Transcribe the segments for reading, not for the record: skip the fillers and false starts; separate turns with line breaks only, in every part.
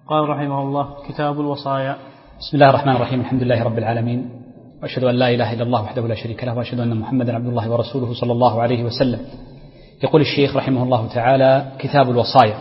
قال رحمه الله: كتاب الوصايا.
بسم الله الرحمن الرحيم. الحمد لله رب العالمين، وأشهد أن لا إله إلا الله وحده لا شريك له، وأشهد أن محمدا عبد الله ورسوله صلى الله عليه وسلم. يقول الشيخ رحمه الله تعالى: كتاب الوصايا.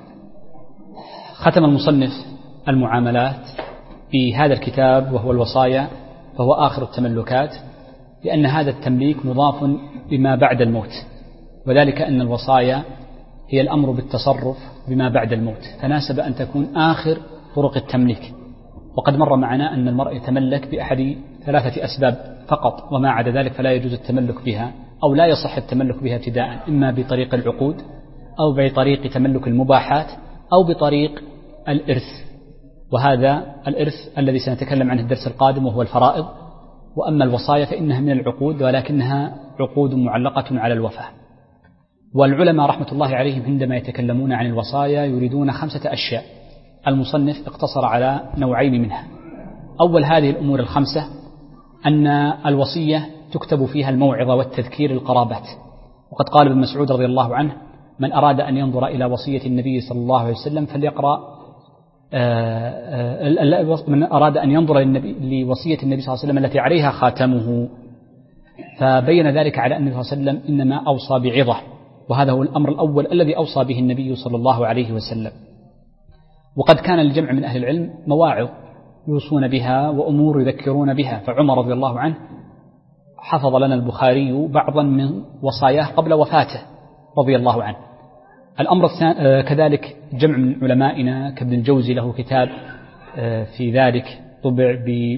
ختم المصنف المعاملات بهذا الكتاب وهو الوصايا، فهو آخر التملكات، لأن هذا التمليك مضاف بما بعد الموت، وذلك أن الوصايا هي الأمر بالتصرف بما بعد الموت، فناسب أن تكون آخر طرق التمليك. وقد مر معنا أن المرء يتملك بأحد 3 أسباب فقط، وما عدا ذلك فلا يجوز التملك بها، أو لا يصح التملك بها ابتداء، إما بطريق العقود، أو بطريق تملك المباحات، أو بطريق الإرث. وهذا الإرث الذي سنتكلم عنه الدرس القادم وهو الفرائض. وأما الوصايا فإنها من العقود، ولكنها عقود معلقة على الوفاة. والعلماء رحمة الله عليهم عندما يتكلمون عن الوصايا يريدون 5 أشياء. المصنف اقتصر على نوعين منها. أول هذه الأمور ال5: أن الوصية تكتب فيها الموعظة والتذكير القرابات. وقد قال ابن مسعود رضي الله عنه: من أراد أن ينظر إلى وصية النبي صلى الله عليه وسلم فليقرأ من أراد أن ينظر لوصية النبي صلى الله عليه وسلم التي عليها خاتمه. فبين ذلك على أن النبي صلى الله عليه وسلم إنما أوصى بعظة، وهذا هو الأمر الأول الذي أوصى به النبي صلى الله عليه وسلم. وقد كان للجمع من أهل العلم مواعظ يوصون بها وأمور يذكرون بها، فعمر رضي الله عنه حفظ لنا البخاري بعضا من وصاياه قبل وفاته رضي الله عنه. الأمر الثاني كذلك جمع من علمائنا كابن الجوزي له كتاب في ذلك، طبع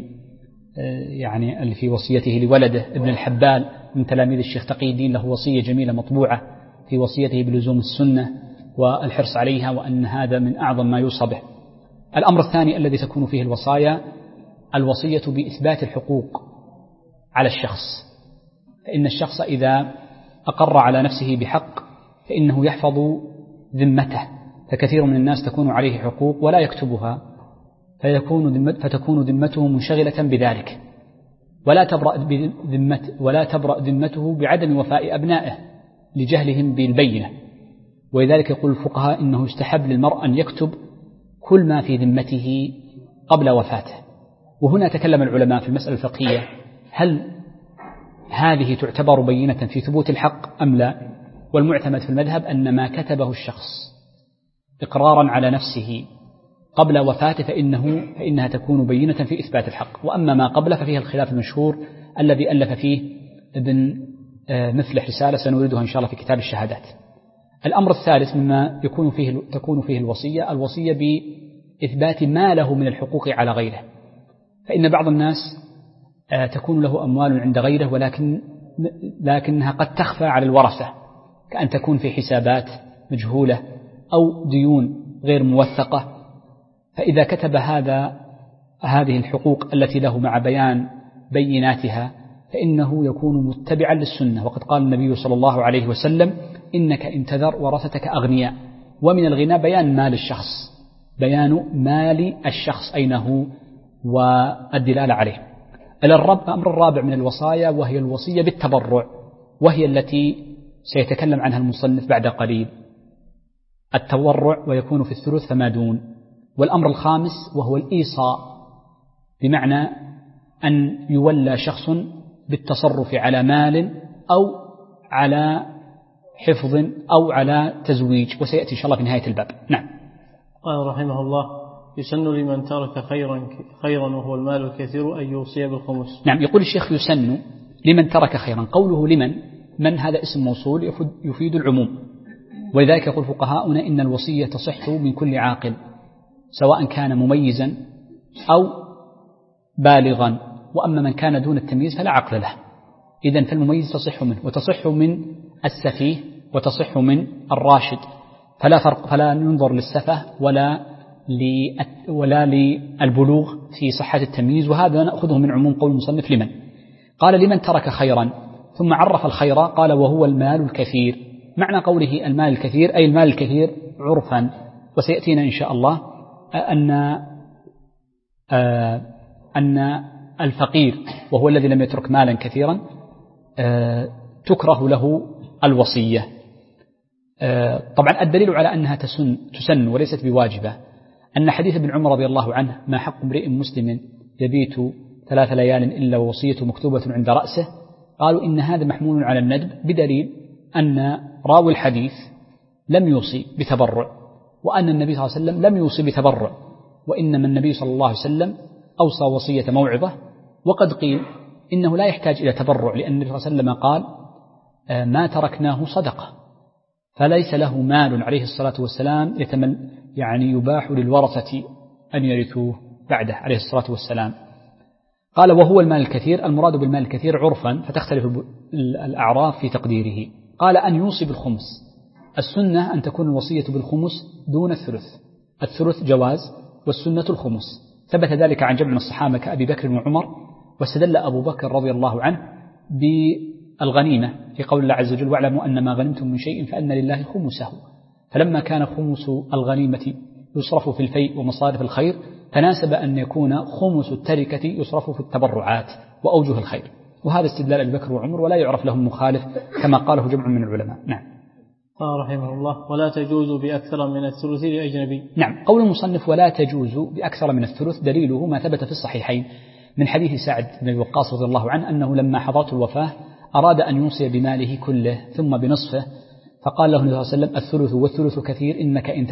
يعني في وصيته لولده. ابن الحبال من تلاميذ الشيخ تقي الدين له وصية جميلة مطبوعة في وصيته بلزوم السنة والحرص عليها، وأن هذا من أعظم ما يوصى به. الأمر الثاني الذي تكون فيه الوصايا: الوصية بإثبات الحقوق على الشخص. فإن الشخص إذا أقر على نفسه بحق فإنه يحفظ ذمته، فكثير من الناس تكون عليه حقوق ولا يكتبها، فتكون ذمته منشغلة بذلك، ولا تبرأ ذمته بعدم وفاء أبنائه لجهلهم بالبينة. ولذلك يقول الفقهاء إنه يستحب للمرء أن يكتب كل ما في ذمته قبل وفاته. وهنا تكلم العلماء في المسألة الفقهية: هل هذه تعتبر بينة في ثبوت الحق أم لا؟ والمعتمد في المذهب أن ما كتبه الشخص إقرارا على نفسه قبل وفاته فإنها تكون بينة في إثبات الحق. وأما ما قبله ففيها الخلاف المشهور الذي ألف فيه ابن مفلح رسالة سنوردها إن شاء الله في كتاب الشهادات. الأمر الثالث مما تكون فيه الوصية بإثبات ما له من الحقوق على غيره. فإن بعض الناس تكون له أموال عند غيره لكنها قد تخفى على الورثة، كأن تكون في حسابات مجهولة أو ديون غير موثقة. فإذا كتب هذه الحقوق التي له مع بيان بيناتها فإنه يكون متبعا للسنة. وقد قال النبي صلى الله عليه وسلم: إنك إن تذر ورثتك أغنياء. ومن الغنى بيان مال الشخص أين هو والدلالة عليه. الأمر الرابع من الوصايا وهي الوصية بالتبرع، وهي التي سيتكلم عنها المصنف بعد قليل. التورع ويكون في الثلث فما دون. والأمر الخامس وهو الإيصاء، بمعنى أن يولى شخص بالتصرف على مال أو على حفظ أو على تزويج، وسيأتي إن شاء الله في نهاية الباب. نعم.
قال رحمه الله: يسن لمن ترك خيرا وهو المال الكثير أن يوصي بالخمس.
نعم. يقول الشيخ: يسن لمن ترك خيرا. قوله من هذا اسم موصول يفيد العموم، ولذلك يقول فقهاؤنا إن الوصية تصح من كل عاقل، سواء كان مميزا أو بالغا. وأما من كان دون التمييز فلا عقل له. إذن فالمميز تصح منه، وتصح من السفيه، وتصح من الراشد. فلا ينظر للسفه ولا للبلوغ في صحة التمييز. وهذا نأخذه من عموم قول المصنف لمن. قال: لمن ترك خيرا، ثم عرف الخير قال: وهو المال الكثير. معنى قوله المال الكثير أي المال الكثير عرفا. وسيأتينا إن شاء الله أن الفقير وهو الذي لم يترك مالا كثيرا تكره له الوصية. طبعا الدليل على أنها تسن وليست بواجبة أن حديث ابن عمر رضي الله عنه ما حق امرئ مسلم يبيت 3 ليال إلا ووصيته مكتوبة عند رأسه، قالوا إن هذا محمول على الندب بدليل أن راوي الحديث لم يوصي بتبرع، وأن النبي صلى الله عليه وسلم لم يوصي بتبرع، وإنما النبي صلى الله عليه وسلم أوصى وصية موعظة. وقد قيل إنه لا يحتاج إلى تبرع، لأن النبي صلى الله عليه وسلم قال ما تركناه صدقة، فليس له مال عليه الصلاة والسلام يباح للورثة أن يرثوه بعده عليه الصلاة والسلام. قال وهو المال الكثير، المراد بالمال الكثير عرفا فتختلف الأعراف في تقديره. قال أن يوصي بالخمس، السنة أن تكون الوصية بالخمس دون الثلث، الثلث جواز والسنة الخمس. ثبت ذلك عن جمع من الصحابة كأبي بكر وعمر، واستدل أبو بكر رضي الله عنه بالغنيمة في قول الله عز وجل واعلموا أن ما غنمتم من شيء فأن لله خمسه، فلما كان خمس الغنيمة يصرف في الفيء ومصارف الخير تناسب أن يكون خمس التركة يصرف في التبرعات وأوجه الخير، وهذا استدلال أبي بكر وعمر ولا يعرف لهم مخالف كما قاله جمع من العلماء. نعم.
قال رحمه الله ولا تجوز بأكثر من الثلث لأجنبي.
نعم، قول المصنف ولا تجوز بأكثر من الثلث دليله ما ثبت في الصحيحين من حديث سعد بن وقاص رضي الله عنه أنه لما حضرته الوفاة أراد أن يوصي بماله كله ثم بنصفه، فقال له النبي صلى الله عليه وسلم الثلث والثلث كثير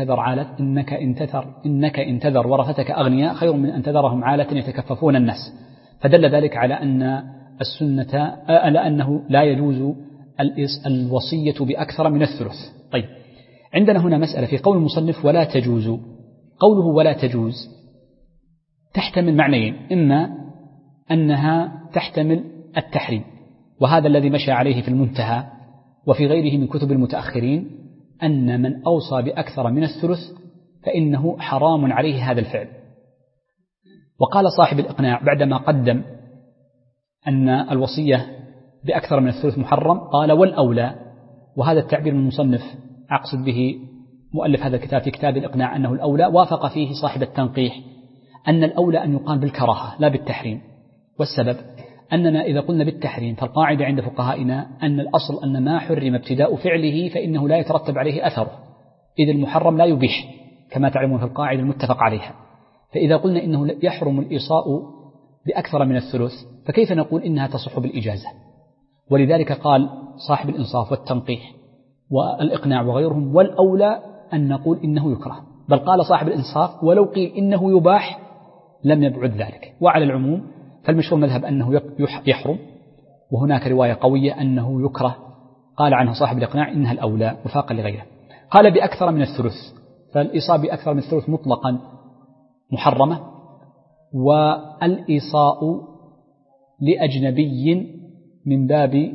إنك إن تذر ورثتك أغنياء خير من أن تذرهم عالة يتكففون الناس، فدل ذلك على أن السنة على أنه لا يجوز الوصية بأكثر من الثلث. طيب، عندنا هنا مسألة في قول المصنف ولا تجوز، قوله ولا تجوز تحتمل معنيين، إما أنها تحتمل التحريم، وهذا الذي مشى عليه في المنتهى وفي غيره من كتب المتأخرين، أن من أوصى بأكثر من الثلث فإنه حرام عليه هذا الفعل. وقال صاحب الإقناع بعدما قدم أن الوصية بأكثر من الثلث محرم قال والأولى، وهذا التعبير من المصنف أقصد به مؤلف هذا الكتاب في كتاب الإقناع أنه الأولى، وافق فيه صاحب التنقيح أن الأولى أن يقال بالكراهة لا بالتحريم. والسبب أننا إذا قلنا بالتحريم فالقاعدة عند فقهائنا أن الأصل أن ما حرم ابتداء فعله فإنه لا يترتب عليه أثره، إذ المحرم لا يبيح كما تعلمون في القاعدة المتفق عليها. فإذا قلنا إنه يحرم الإيصاء بأكثر من الثلث فكيف نقول إنها تصح بالإجازة؟ ولذلك قال صاحب الإنصاف والتنقيح والإقناع وغيرهم والأولى أن نقول إنه يكره، بل قال صاحب الإنصاف ولو قيل إنه يباح لم يبعد ذلك. وعلى العموم فالمشهور مذهب أنه يحرم، وهناك رواية قوية أنه يكره قال عنها صاحب الإقناع إنها الأولى وفاقا لغيره. قال بأكثر من الثلث، فالإيصاء بأكثر من الثلث مطلقا محرمة، والإيصاء لأجنبي من باب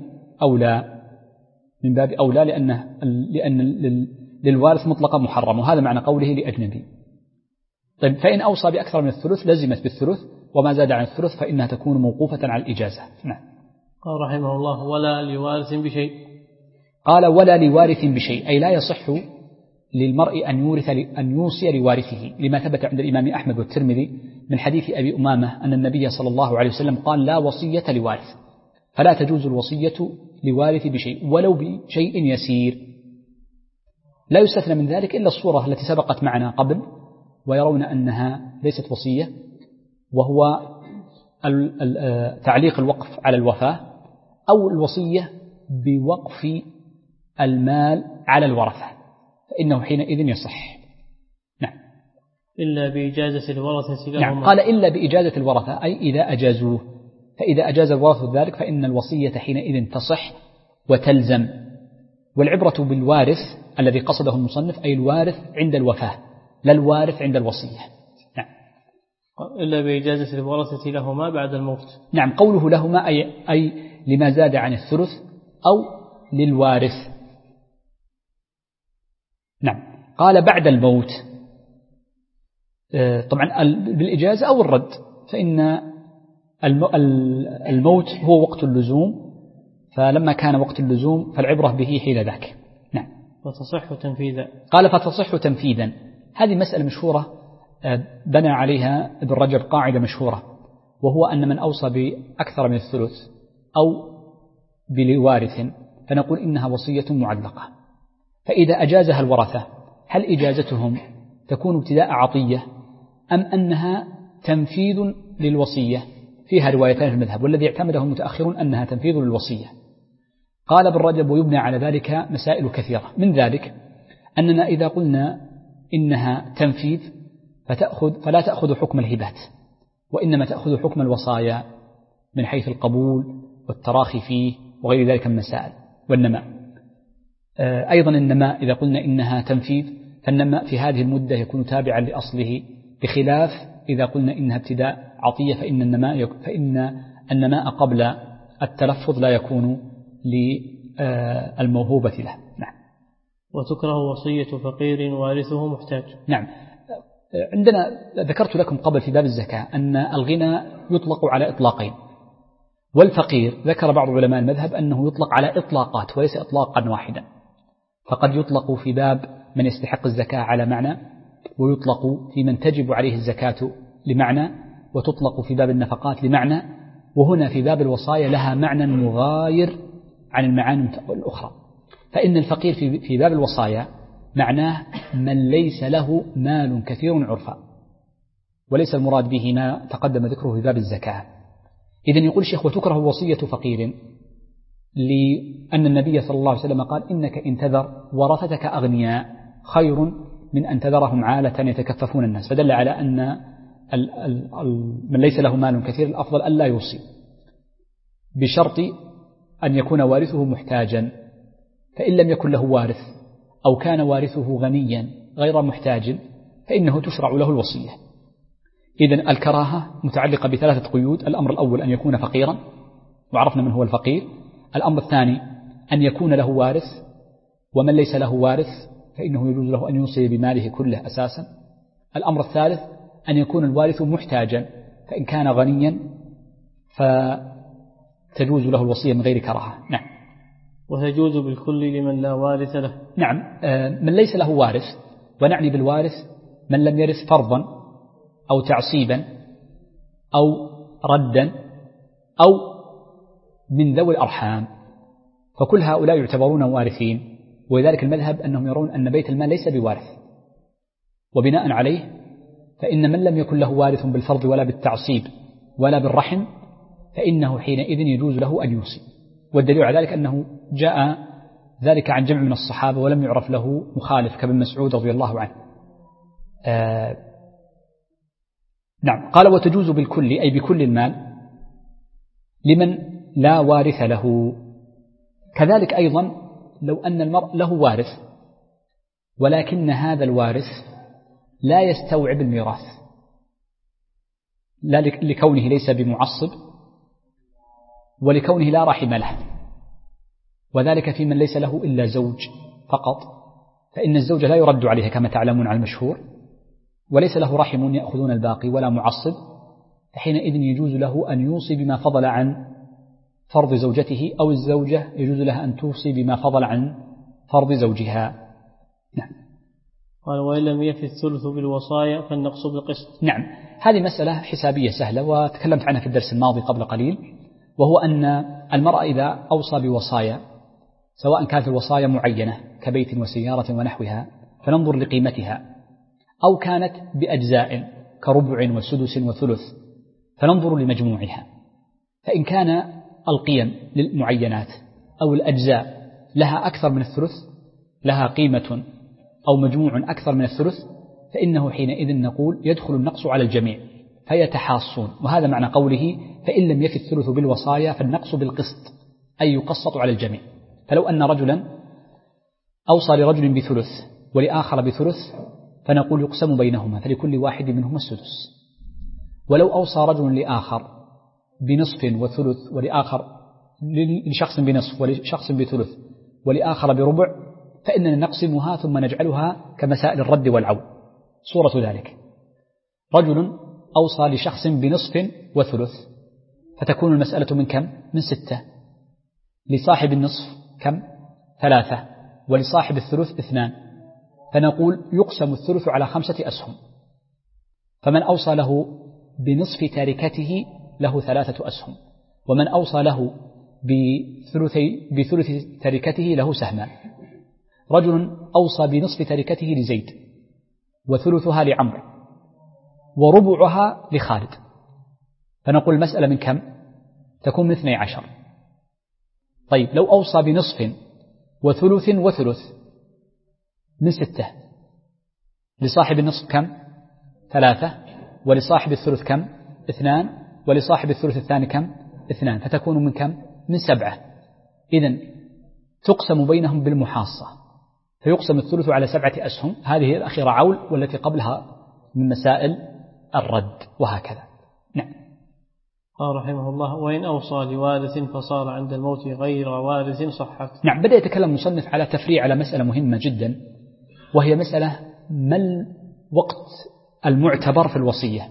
أولى لأن للوارث مطلقا محرم، وهذا معنى قوله لأجنبي. طيب، فإن أوصى بأكثر من الثلث لزمت بالثلث، وما زاد عن الثلث فإنها تكون موقوفة على الإجازة. نعم.
قال رحمه الله ولا لوارث بشيء.
قال ولا لوارث بشيء، أي لا يصح للمرء أن يوصي لوارثه، لما ثبت عند الإمام أحمد والترمذي من حديث أبي أمامة أن النبي صلى الله عليه وسلم قال لا وصية لوارث، فلا تجوز الوصية لوارث بشيء ولو بشيء يسير. لا يستثنى من ذلك إلا الصورة التي سبقت معنا قبل ويرون أنها ليست وصية، وهو تعليق الوقف على الوفاة أو الوصية بوقف المال على الورثة، فإنه حينئذ يصح. نعم.
إلا بإجازة الورثة لهم.
نعم، قال إلا بإجازة الورثة، أي إذا أجازوه، فإذا أجاز الورثة ذلك فإن الوصية حينئذ تصح وتلزم. والعبرة بالوارث الذي قصده المصنف أي الوارث عند الوفاة لا الوارث عند الوصية. نعم.
إلا بإجازة الورثة لهما بعد الموت.
نعم، قوله لهما أي لما زاد عن الثلث أو للوارث. نعم. قال بعد الموت، طبعا بالإجازة أو الرد، فإن الموت هو وقت اللزوم، فلما كان وقت اللزوم فالعبرة به حين ذاك. نعم.
فتصح تنفيذا.
قال فتصح تنفيذا، هذه مسألة مشهورة بنى عليها ابن رجب قاعدة مشهورة، وهو أن من أوصى بأكثر من الثلث أو بوارث فنقول إنها وصية معلقة، فإذا أجازها الورثة هل إجازتهم تكون ابتداء عطية أم أنها تنفيذ للوصية؟ فيها روايتان في المذهب، والذي اعتمده المتأخرون أنها تنفيذ للوصية. قال ابن رجب ويبنى على ذلك مسائل كثيرة، من ذلك أننا إذا قلنا إنها تنفيذ فلا تأخذ حكم الهبات، وإنما تأخذ حكم الوصايا من حيث القبول والتراخي فيه وغير ذلك من المسائل. والنماء أيضا، النماء إذا قلنا إنها تنفيذ فالنماء في هذه المدة يكون تابعا لأصله، بخلاف إذا قلنا إنها ابتداء عطية فإن النماء قبل التلفظ لا يكون للموهوبة له. نعم.
وتكره وصية فقير وارثه محتاج.
نعم. عندنا ذكرت لكم قبل في باب الزكاة أن الغنى يطلق على إطلاقين، والفقير ذكر بعض علماء المذهب أنه يطلق على إطلاقات وليس إطلاقا واحدا، فقد يطلق في باب من يستحق الزكاة على معنى، ويطلق في من تجب عليه الزكاة لمعنى، وتطلق في باب النفقات لمعنى، وهنا في باب الوصايا لها معنى مغاير عن المعاني الأخرى. فإن الفقير في باب الوصايا معناه من ليس له مال كثير عرفا، وليس المراد به ما تقدم ذكره في باب الزكاة. إذن يقول الشيخ وتكره وصية فقير لأن النبي صلى الله عليه وسلم قال إنك إن تذر ورثتك أغنياء خير من أن تذرهم عالة يتكففون الناس، فدل على أن من ليس له مال كثير الأفضل ألا يوصي، بشرط أن يكون وارثه محتاجا. فإن لم يكن له وارث أو كان وارثه غنيا غير محتاج فإنه تشرع له الوصية. إذن الكراهة متعلقة بثلاثة قيود: الأمر الأول أن يكون فقيرا، وعرفنا من هو الفقير. الأمر الثاني أن يكون له وارث، ومن ليس له وارث فإنه يجوز له أن يوصي بماله كله أساسا. الأمر الثالث أن يكون الوارث محتاجا، فإن كان غنيا فتجوز له الوصية من غير كراهة. نعم.
وتجوز بالكل لمن لا وارث له.
نعم. من ليس له وارث، ونعني بالوارث من لم يرث فرضا أو تعصيبا أو ردا أو من ذوي الأرحام، فكل هؤلاء يعتبرون وارثين، ولذلك المذهب أنهم يرون أن بيت المال ليس بوارث، وبناء عليه فإن من لم يكن له وارث بالفرض ولا بالتعصيب ولا بالرحم فإنه حينئذ يجوز له أن يوصي. والدليل على ذلك أنه جاء ذلك عن جمع من الصحابة ولم يعرف له مخالف كابن مسعود رضي الله عنه. نعم. قال وتجوز بالكل أي بكل المال لمن لا وارث له. كذلك أيضا لو أن المرء له وارث ولكن هذا الوارث لا يستوعب الميراث، لا لكونه ليس بمعصب ولكونه لا رحم له، وذلك في من ليس له إلا زوج فقط، فإن الزوج لا يرد عليها كما تعلمون على المشهور، وليس له رحم يأخذون الباقي ولا معصب، فحينئذ يجوز له أن يوصي بما فضل عن فرض زوجته، أو الزوجة يجوز لها أن توصي بما فضل عن فرض زوجها. نعم.
قال وإن لم يفي الثلث بالوصايا فالنقص بالقسط.
نعم. هذه مسألة حسابية سهلة وتكلمت عنها في الدرس الماضي قبل قليل، وهو أن المرأة إذا أوصى بوصايا سواء كانت الوصايا معينة كبيت وسيارة ونحوها فننظر لقيمتها، أو كانت بأجزاء كربع وسدس وثلث فننظر لمجموعها. فإن كان القيم للمعينات أو الأجزاء لها أكثر من الثلث، لها قيمة أو مجموع أكثر من الثلث، فإنه حينئذ نقول يدخل النقص على الجميع فيتحاصون. وهذا معنى قوله فإن لم يفي الثلث بالوصايا فالنقص بالقسط، أي يقسط على الجميع. فلو أن رجلا أوصى لرجل بثلث ولآخر بثلث فنقول يقسم بينهما فلكل واحد منهما السدس. ولو أوصى رجل لآخر بنصف وثلث ولآخر لشخص بنصف ولشخص بثلث ولآخر بربع فإننا نقسمها ثم نجعلها كمسائل الرد والعون. صورة ذلك رجل أوصى لشخص بنصف وثلث فتكون المسألة من كم؟ من 6. لصاحب النصف كم؟ 3. ولصاحب الثلث 2. فنقول يقسم الثلث على 5 أسهم، فمن أوصى له بنصف تاركته له 3 أسهم، ومن أوصى له بثلث تاركته له سهمان. رجل أوصى بنصف تاركته لزيد وثلثها لعمرو وربعها لخالد، فنقول المسألة من كم؟ تكون من 12. طيب لو أوصى بنصف وثلث وثلث من 6، لصاحب النصف كم؟ 3، ولصاحب الثلث كم؟ 2، ولصاحب الثلث الثاني كم؟ 2، فتكون من كم؟ من 7. إذن تقسم بينهم بالمحاصة، فيقسم الثلث على 7 أسهم، هذه الأخيرة عول، والتي قبلها من مسائل الرد، وهكذا. نعم.
قال رحمه الله: وإن أوصى لوارث فصار عند الموت غير وارث صحت.
نعم. بدأ يتكلم المصنف على تفريع على مسألة مهمة جدا، وهي مسألة ما الوقت المعتبر في الوصية.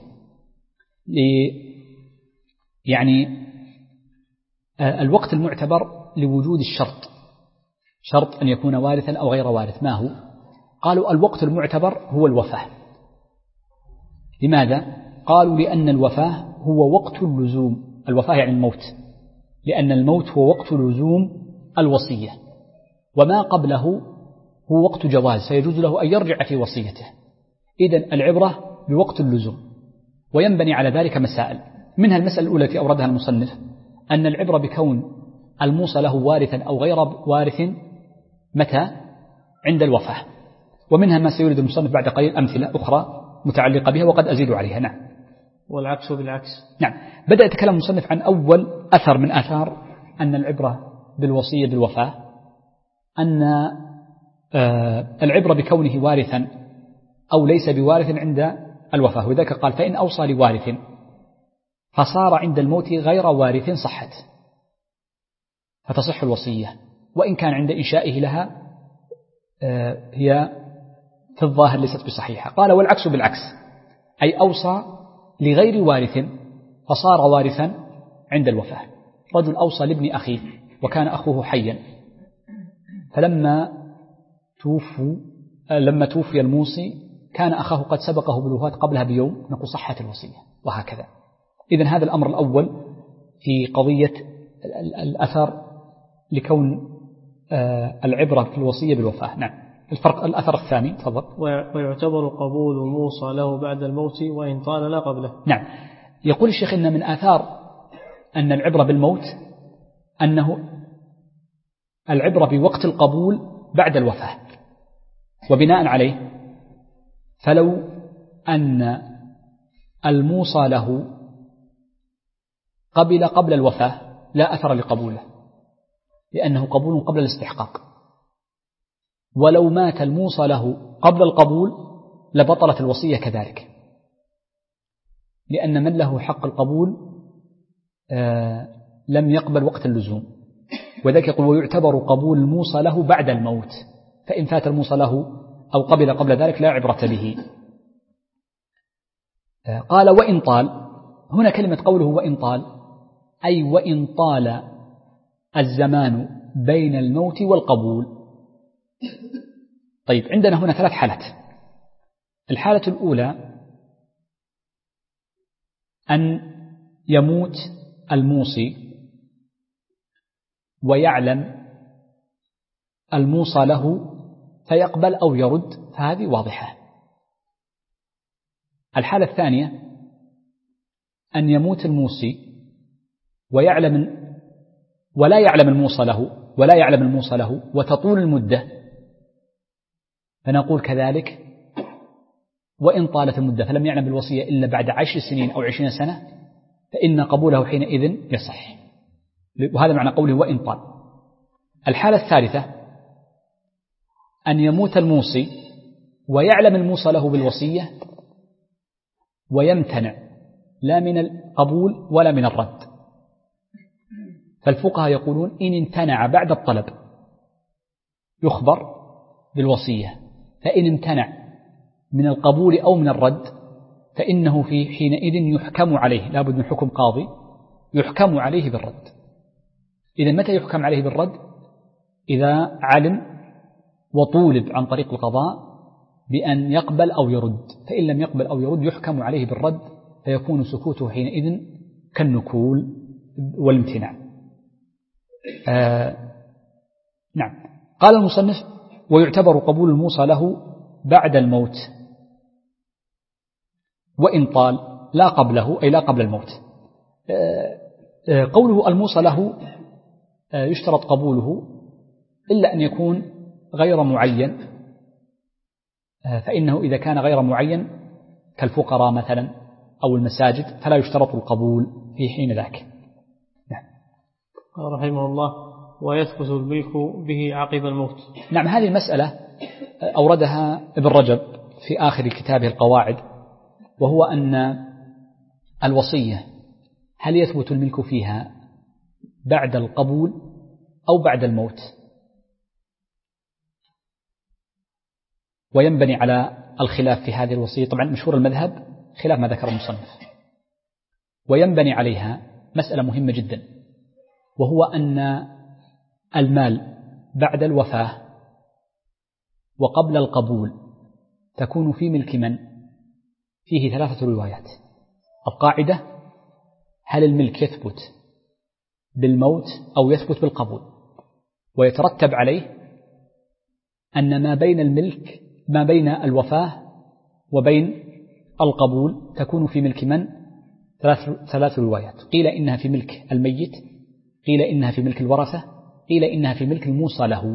يعني الوقت المعتبر لوجود الشرط، شرط أن يكون وارثا أو غير وارث. ما هو؟ قالوا الوقت المعتبر هو الوفاة. لماذا؟ قالوا لأن الوفاة هو وقت اللزوم، الوفاة يعني الموت، لأن الموت هو وقت لزوم الوصية، وما قبله هو وقت جواز، فيجوز له أن يرجع في وصيته. إذن العبرة بوقت اللزوم، وينبني على ذلك مسائل، منها المسألة الأولى التي أوردها المصنف، أن العبرة بكون الموصى له وارثا أو غير وارث متى؟ عند الوفاة، ومنها ما سيورد المصنف بعد قليل أمثلة أخرى متعلقة بها وقد أزيد عليها. نعم.
والعكس بالعكس.
نعم. بدأ يتكلم المصنف عن أول أثر من آثار أن العبرة بالوصية بالوفاة، أن العبرة بكونه وارثا أو ليس بوارث عند الوفاة، وذلك قال: فإن أوصى لوارث فصار عند الموت غير وارث صحت، فتصح الوصية، وإن كان عند إنشائه لها هي في الظاهر ليست بصحيحة. قال: والعكس بالعكس، أي أوصى لغير وارث فصار وارثا عند الوفاة. رجل أوصى لابن أخيه وكان أخوه حيا، فلما توفي الموصي كان أخاه قد سبقه بالوفاة قبلها بيوم، نقول صحت الوصية، وهكذا. إذن هذا الأمر الأول في قضية الأثر لكون العبرة في الوصية بالوفاة. نعم. الأثر الثاني تفضل.
ويعتبر قبول الموصى له بعد الموت وإن طال لا قبله.
نعم. يقول الشيخ إن من آثار أن العبرة بالموت أنه العبرة بوقت القبول بعد الوفاة، وبناء عليه فلو أن الموصى له قبل الوفاة لا أثر لقبوله، لأنه قبول قبل الاستحقاق، ولو مات الموصى له قبل القبول لبطلت الوصية كذلك، لأن من له حق القبول لم يقبل وقت اللزوم، وذلك يقول: ويعتبر قبول الموصى له بعد الموت، فإن فات الموصى له أو قبل ذلك لا عبرة به. قال: وإن طال، هنا كلمة قوله وإن طال أي وإن طال الزمان بين الموت والقبول. طيب، عندنا هنا 3 حالات. الحالة الأولى أن يموت الموصي ويعلم الموصى له فيقبل أو يرد، فهذه واضحة. الحالة الثانية أن يموت الموصي ولا يعلم الموصى له وتطول المدة، فنقول كذلك وإن طالت المدة فلم يعلم بالوصية إلا بعد 10 سنين أو 20 سنة فإن قبوله حينئذ يصح، وهذا معنى قوله وإن طال. الحالة الثالثة أن يموت الموصي ويعلم الموصى له بالوصية ويمتنع لا من القبول ولا من الرد، فالفقهاء يقولون إن امتنع بعد الطلب يخبر بالوصية، فإن امتنع من القبول أو من الرد فإنه في حينئذ يحكم عليه، لا بد من حكم قاضي يحكم عليه بالرد. إذا متى يحكم عليه بالرد؟ إذا علم وطولب عن طريق القضاء بأن يقبل أو يرد، فإن لم يقبل أو يرد يحكم عليه بالرد، فيكون سكوته حينئذ كالنكول والامتناع. نعم. قال المصنف: ويعتبر قبول الموصى له بعد الموت، وإن طال لا قبله أي لا قبل الموت. قوله الموصى له يشترط قبوله إلا أن يكون غير معين، فإنه إذا كان غير معين كالفقراء مثلا أو المساجد فلا يشترط القبول في حين ذاك. نعم.
رحمه الله: ويثبت الملك به عقب الموت.
نعم، هذه المسألة أوردها ابن رجب في آخر كتابه القواعد، وهو أن الوصية هل يثبت الملك فيها بعد القبول أو بعد الموت، وينبني على الخلاف في هذه الوصية. طبعا مشهور المذهب خلاف ما ذكر المصنف، وينبني عليها مسألة مهمة جدا، وهو أن المال بعد الوفاة وقبل القبول تكون في ملك من؟ فيه 3 روايات. القاعدة: هل الملك يثبت بالموت أو يثبت بالقبول؟ ويترتب عليه أن ما بين الوفاة وبين القبول تكون في ملك من؟ 3 روايات. قيل إنها في ملك الميت، قيل إنها في ملك الورثة، قيل إنها في ملك الموصى له.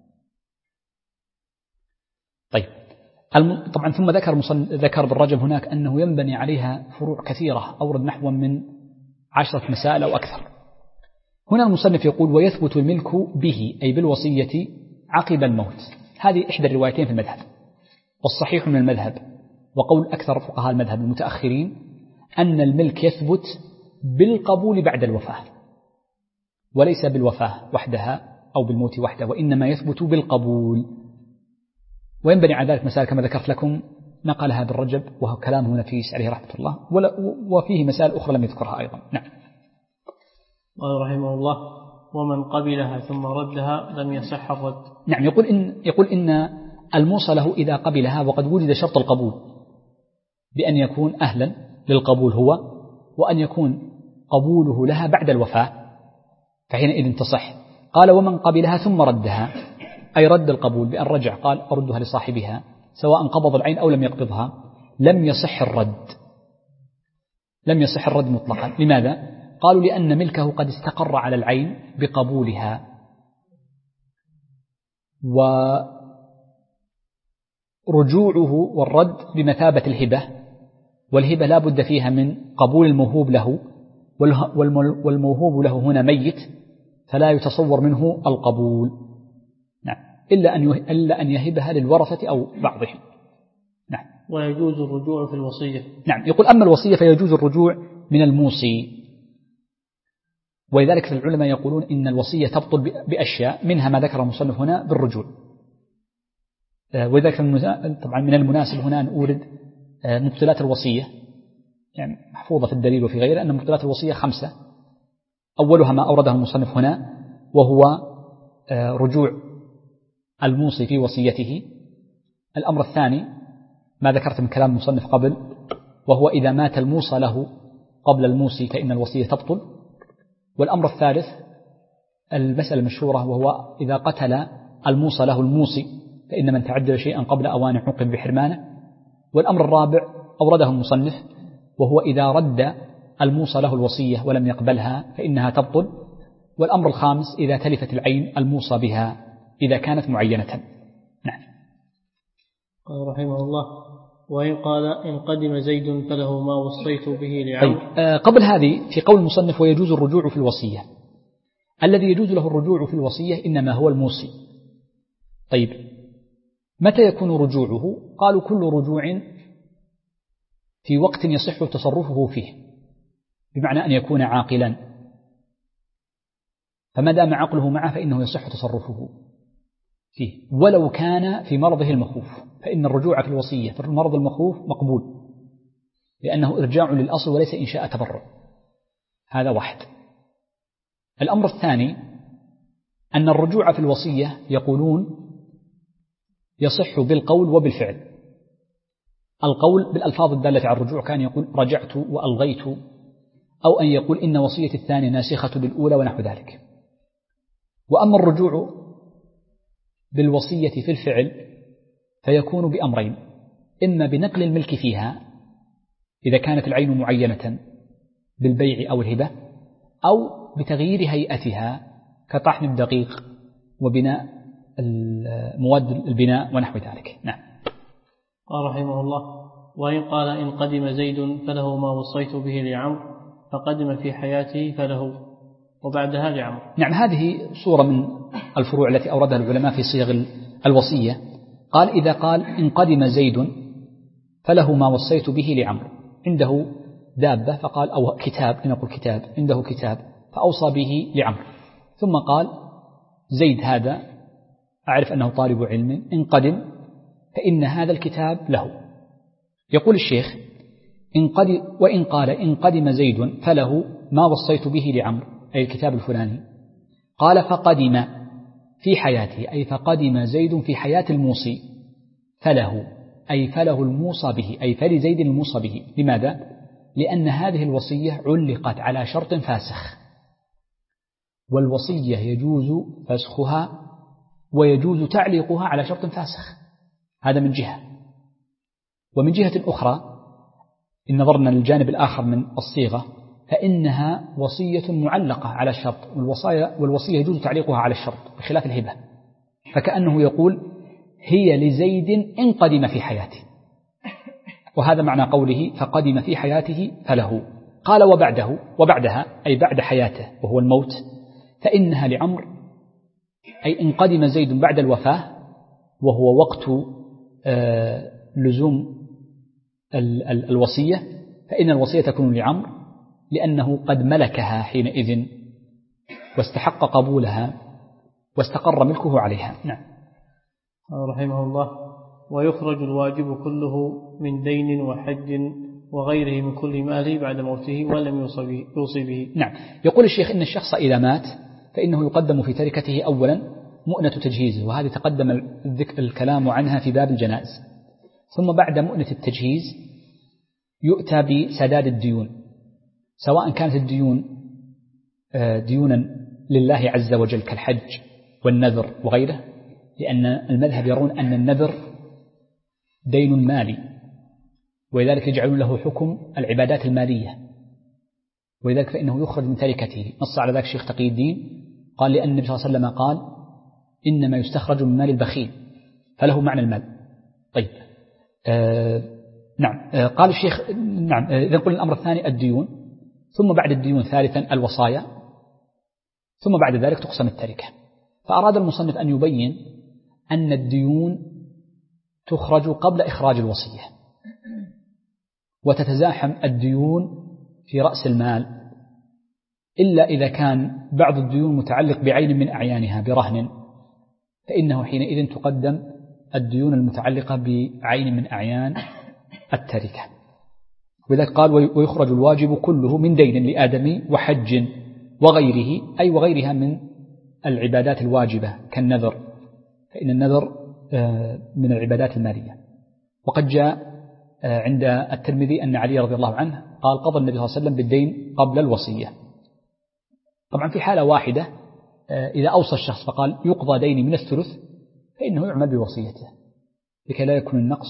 طيب، طبعا ثم ذكر ابن رجب هناك أنه ينبني عليها فروع كثيرة، أورد نحو من 10 مسائل أو أكثر. هنا المصنف يقول: ويثبت الملك به أي بالوصية عقب الموت. هذه إحدى الروايتين في المذهب، والصحيح من المذهب وقول أكثر فقهاء المذهب المتأخرين أن الملك يثبت بالقبول بعد الوفاة، وليس بالوفاة وحدها أو بالموت وحده، وإنما يثبت بالقبول. وينبني على ذلك مسائل كما ذكرت لكم نقلها ابن رجب، وهو كلامه نفيس عليه رحمة الله، وفيه مسائل أخرى لم يذكرها أيضا. نعم.
قال رحمه الله: ومن قبلها ثم ردها لم يصح الرد.
نعم، يقول إن الموصى له إذا قبلها وقد وجد شرط القبول بأن يكون أهلا للقبول هو، وأن يكون قبوله لها بعد الوفاة، فحينئذ تصح. قال: ومن قبلها ثم ردها أي رد القبول بأن رجع قال أردها لصاحبها سواء قبض العين أو لم يقبضها، لم يصح الرد. لم يصح الرد مطلقا. لماذا؟ قالوا: لأن ملكه قد استقر على العين بقبولها، ورجوعه والرد بمثابة الهبة، والهبة لا بد فيها من قبول الموهوب له، والموهوب له هنا ميت فلا يتصور منه القبول. نعم، إلا أن يهبها للورثة أو بعضهم. نعم.
ويجوز الرجوع في الوصية.
نعم، يقول: أما الوصية فيجوز الرجوع من الموصي، ولذلك العلماء يقولون إن الوصية تبطل بأشياء، منها ما ذكر المصنف هنا بالرجوع. وذلك طبعا من المناسب هنا أن أورد مبطلات الوصية، يعني محفوظة في الدليل وفي غيره، أن مبطلات الوصية 5. أولها ما أورده المصنف هنا، وهو رجوع الموصي في وصيته. الأمر الثاني ما ذكرت من كلام المصنف قبل، وهو إذا مات الموصى له قبل الموصي فإن الوصية تبطل. والأمر الثالث المسألة المشهورة، وهو إذا قتل الموصى له الموصي فإن من تعجل شيئا قبل أوانه عوقب بحرمانه. والأمر الرابع أورده المصنف، وهو إذا رد الموصى له الوصية ولم يقبلها فإنها تبطل. والأمر الخامس إذا تلفت العين الموصى بها إذا كانت معينة. نعم.
قال رحمه الله: وإن قال إن قدم زيد فله ما وصيت به لعمرو.
قبل هذه في قول المصنف: ويجوز الرجوع في الوصية. الذي يجوز له الرجوع في الوصية إنما هو الموصي. طيب، متى يكون رجوعه؟ قالوا: كل رجوع في وقت يصح تصرفه فيه، بمعنى أن يكون عاقلا، فما دام عقله معه فإنه يصح تصرفه فيه، ولو كان في مرضه المخوف، فإن الرجوع في الوصية في المرض المخوف مقبول، لأنه إرجاع للأصل وليس إنشاء تبرع. هذا واحد. الأمر الثاني أن الرجوع في الوصية يقولون يصح بالقول وبالفعل. القول بالألفاظ الدالة على الرجوع، كان يقول رجعت وألغيت، أو أن يقول إن وصية الثانية ناسخة للأولى ونحو ذلك. وأما الرجوع بالوصية في الفعل فيكون بأمرين: إما بنقل الملك فيها إذا كانت العين معينة بالبيع أو الهبة أو بتغيير هيئتها كطحن الدقيق وبناء مواد البناء ونحو ذلك. نعم.
قال رحمه الله: وإن قال إن قدم زيد فله ما وصيت به لعمرو فقدم في حياته فله وبعدها لعمرو.
نعم، هذه صورة من الفروع التي أوردها العلماء في صيغ الوصية. قال إذا قال إن قدم زيد فله ما وصيت به لعمرو، عنده دابة فقال أو كتاب، لنقول كتاب، عنده كتاب فأوصى به لعمرو، ثم قال زيد هذا أعرف أنه طالب علم، إن قدم فإن هذا الكتاب له. يقول الشيخ وإن قال إن قدم زيد فله ما وصيت به لعمرو أي الكتاب الفلاني، قال فقدم في حياته أي فقدم زيد في حياة الموصي فله أي فله الموصى به أي فلزيد الموصى به. لماذا؟ لأن هذه الوصية علقت على شرط فاسخ، والوصية يجوز فسخها ويجوز تعليقها على شرط فاسخ، هذا من جهة. ومن جهة أخرى إن نظرنا للجانب الآخر من الصيغة فإنها وصية معلقة على الشرط، والوصية يجوز تعليقها على الشرط بخلاف الهبة، فكأنه يقول هي لزيد إن قدم في حياته، وهذا معنى قوله فقدم في حياته فله. قال وبعدها أي بعد حياته وهو الموت فإنها لعمرو أي إن قدم زيد بعد الوفاة وهو وقت لزوم الوصية فإن الوصية تكون لعمرو لأنه قد ملكها حينئذ واستحق قبولها واستقر ملكه عليها. نعم.
رحمه الله: ويخرج الواجب كله من دين وحج وغيره من كل ماله بعد موته ولم يوصي به.
نعم. يقول الشيخ إن الشخص إذا مات فإنه يقدم في تركته أولا مؤنة تجهيزه، وهذه تقدم الكلام عنها في باب الجنائز، ثم بعد مؤنة التجهيز يؤتى بسداد الديون، سواء كانت الديون ديونا لله عز وجل كالحج والنذر وغيره، لأن المذهب يرون أن النذر دين مالي ولذلك يجعلون له حكم العبادات المالية، ولذلك فإنه يخرج من تركته. نص على ذلك الشيخ تقي الدين، قال لأن النبي صلى الله عليه وسلم قال إنما يستخرج من مال البخيل فله معنى المال. طيب نعم. قال الشيخ نعم. إذا نقول الأمر الثاني الديون، ثم بعد الديون ثالثا الوصايا، ثم بعد ذلك تقسم التركة. فأراد المصنف أن يبين أن الديون تخرج قبل إخراج الوصية، وتتزاحم الديون في رأس المال إلا إذا كان بعض الديون متعلق بعين من أعيانها برهن، فإنه حينئذ تقدم الديون المتعلقة بعين من أعيان التركة. وذلك قال ويخرج الواجب كله من دين لآدمي وحج وغيره أي وغيرها من العبادات الواجبة كالنذر، فإن النذر من العبادات المالية. وقد جاء عند الترمذي أن علي رضي الله عنه قال قضى النبي صلى الله عليه وسلم بالدين قبل الوصية. طبعا في حالة واحدة إذا أوصى الشخص فقال يقضى ديني من الثلث فإنه يعمل بوصيته لكي لا يكون النقص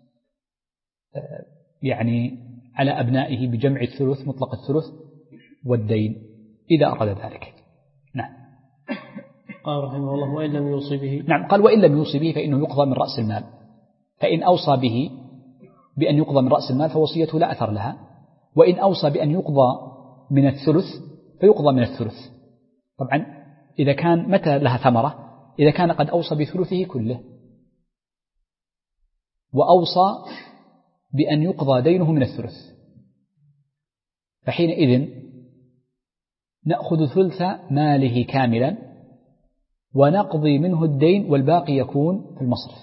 يعني على أبنائه بجمع الثلث مطلق الثلث والدين إذا أراد ذلك. نعم.
قال رحمه الله وإن لم يوصي به.
نعم. قال وإن لم يوصي به فإنه يقضى من رأس المال، فإن أوصى به بأن يقضى من رأس المال فوصيته لا أثر لها، وإن أوصى بأن يقضى من الثلث فيقضى من الثلث. طبعا إذا كان متى لها ثمرة؟ إذا كان قد أوصى بثلثه كله وأوصى بأن يقضى دينه من الثلث، فحينئذ نأخذ ثلث ماله كاملا ونقضي منه الدين والباقي يكون في المصرف.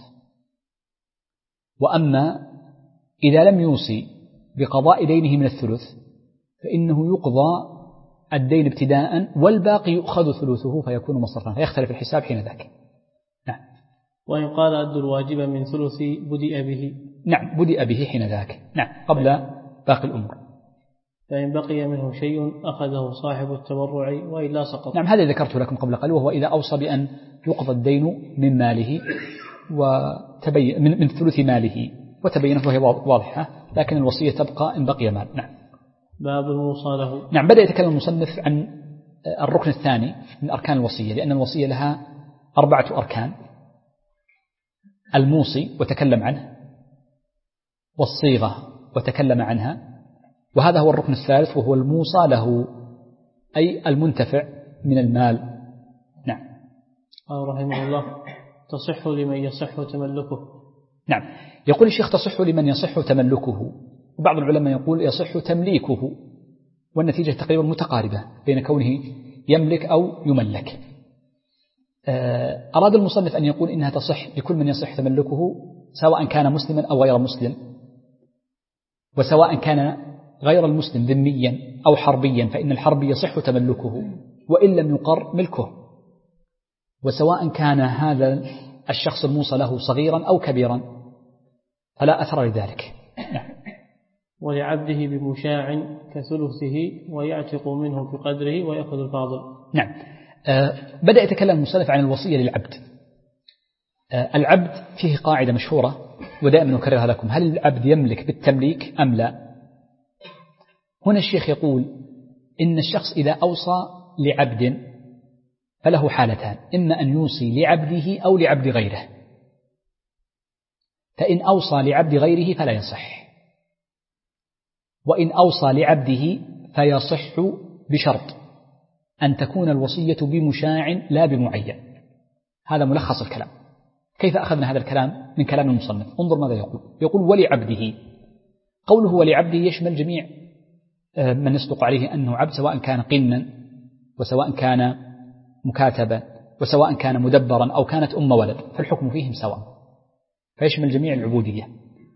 وأما إذا لم يوصي بقضاء دينه من الثلث فإنه يقضى الدين ابتداء والباقي يؤخذ ثلثه فيكون مصرفا، فيختلف الحساب حين ذاك. نعم.
وإن قال أدوا الواجب من ثلث بدأ به.
نعم بدأ به حين ذاك. نعم قبل باقي الأمور.
فإن بقي منه شيء أخذه صاحب التبرع وإلا سقط.
نعم هذا ذكرت لكم قبل قليل، وهو إذا أوصى بأن يقضى الدين من ماله وتبين من ثلث ماله وتبينت وهي واضحة، لكن الوصية تبقى إن بقي مال. نعم.
باب الموصى له.
نعم. بدأ يتكلم المصنف عن الركن الثاني من أركان الوصية، لأن الوصية لها 4 أركان: الموصي وتكلم عنه، والصيغة وتكلم عنها، وهذا هو الركن الثالث وهو الموصى له، أي المنتفع من المال. نعم.
قال رحمه الله: تصح لمن يصح تملكه.
نعم. يقول الشيخ: تصح لمن يصح تملكه، وبعض العلماء يقول يصح تمليكه، والنتيجة تقريبا متقاربة بين كونه يملك أو يملك. أراد المصنف أن يقول إنها تصح لكل من يصح تملكه، سواء كان مسلما أو غير مسلم، وسواء كان غير المسلم ذميا أو حربيا، فإن الحربي يصح تملكه وإن لم يقر ملكه، وسواء كان هذا الشخص الموصى له صغيرا أو كبيرا فلا أثر لذلك.
ولعبده بمشاع كثلثه ويعتق منه بقدره ويأخذ الفاضل.
نعم. بدأ يتكلم المصنف عن الوصية للعبد. العبد فيه قاعدة مشهورة ودائما نكررها لكم: هل العبد يملك بالتمليك أم لا؟ هنا الشيخ يقول إن الشخص إذا أوصى لعبد فله حالتان: إما أن يوصي لعبده أو لعبد غيره، فإن أوصى لعبد غيره فلا يصح، وإن أوصى لعبده فيصح بشرط أن تكون الوصية بمشاع لا بمعين. هذا ملخص الكلام. كيف أخذنا هذا الكلام من كلام المصنف؟ انظر ماذا يقول. يقول: ولعبده. قوله ولعبده يشمل جميع من يصدق عليه أنه عبد، سواء كان قنا وسواء كان مكاتبا وسواء كان مدبرا أو كانت أم ولد، فالحكم فيهم سواء، فيشمل جميع العبودية.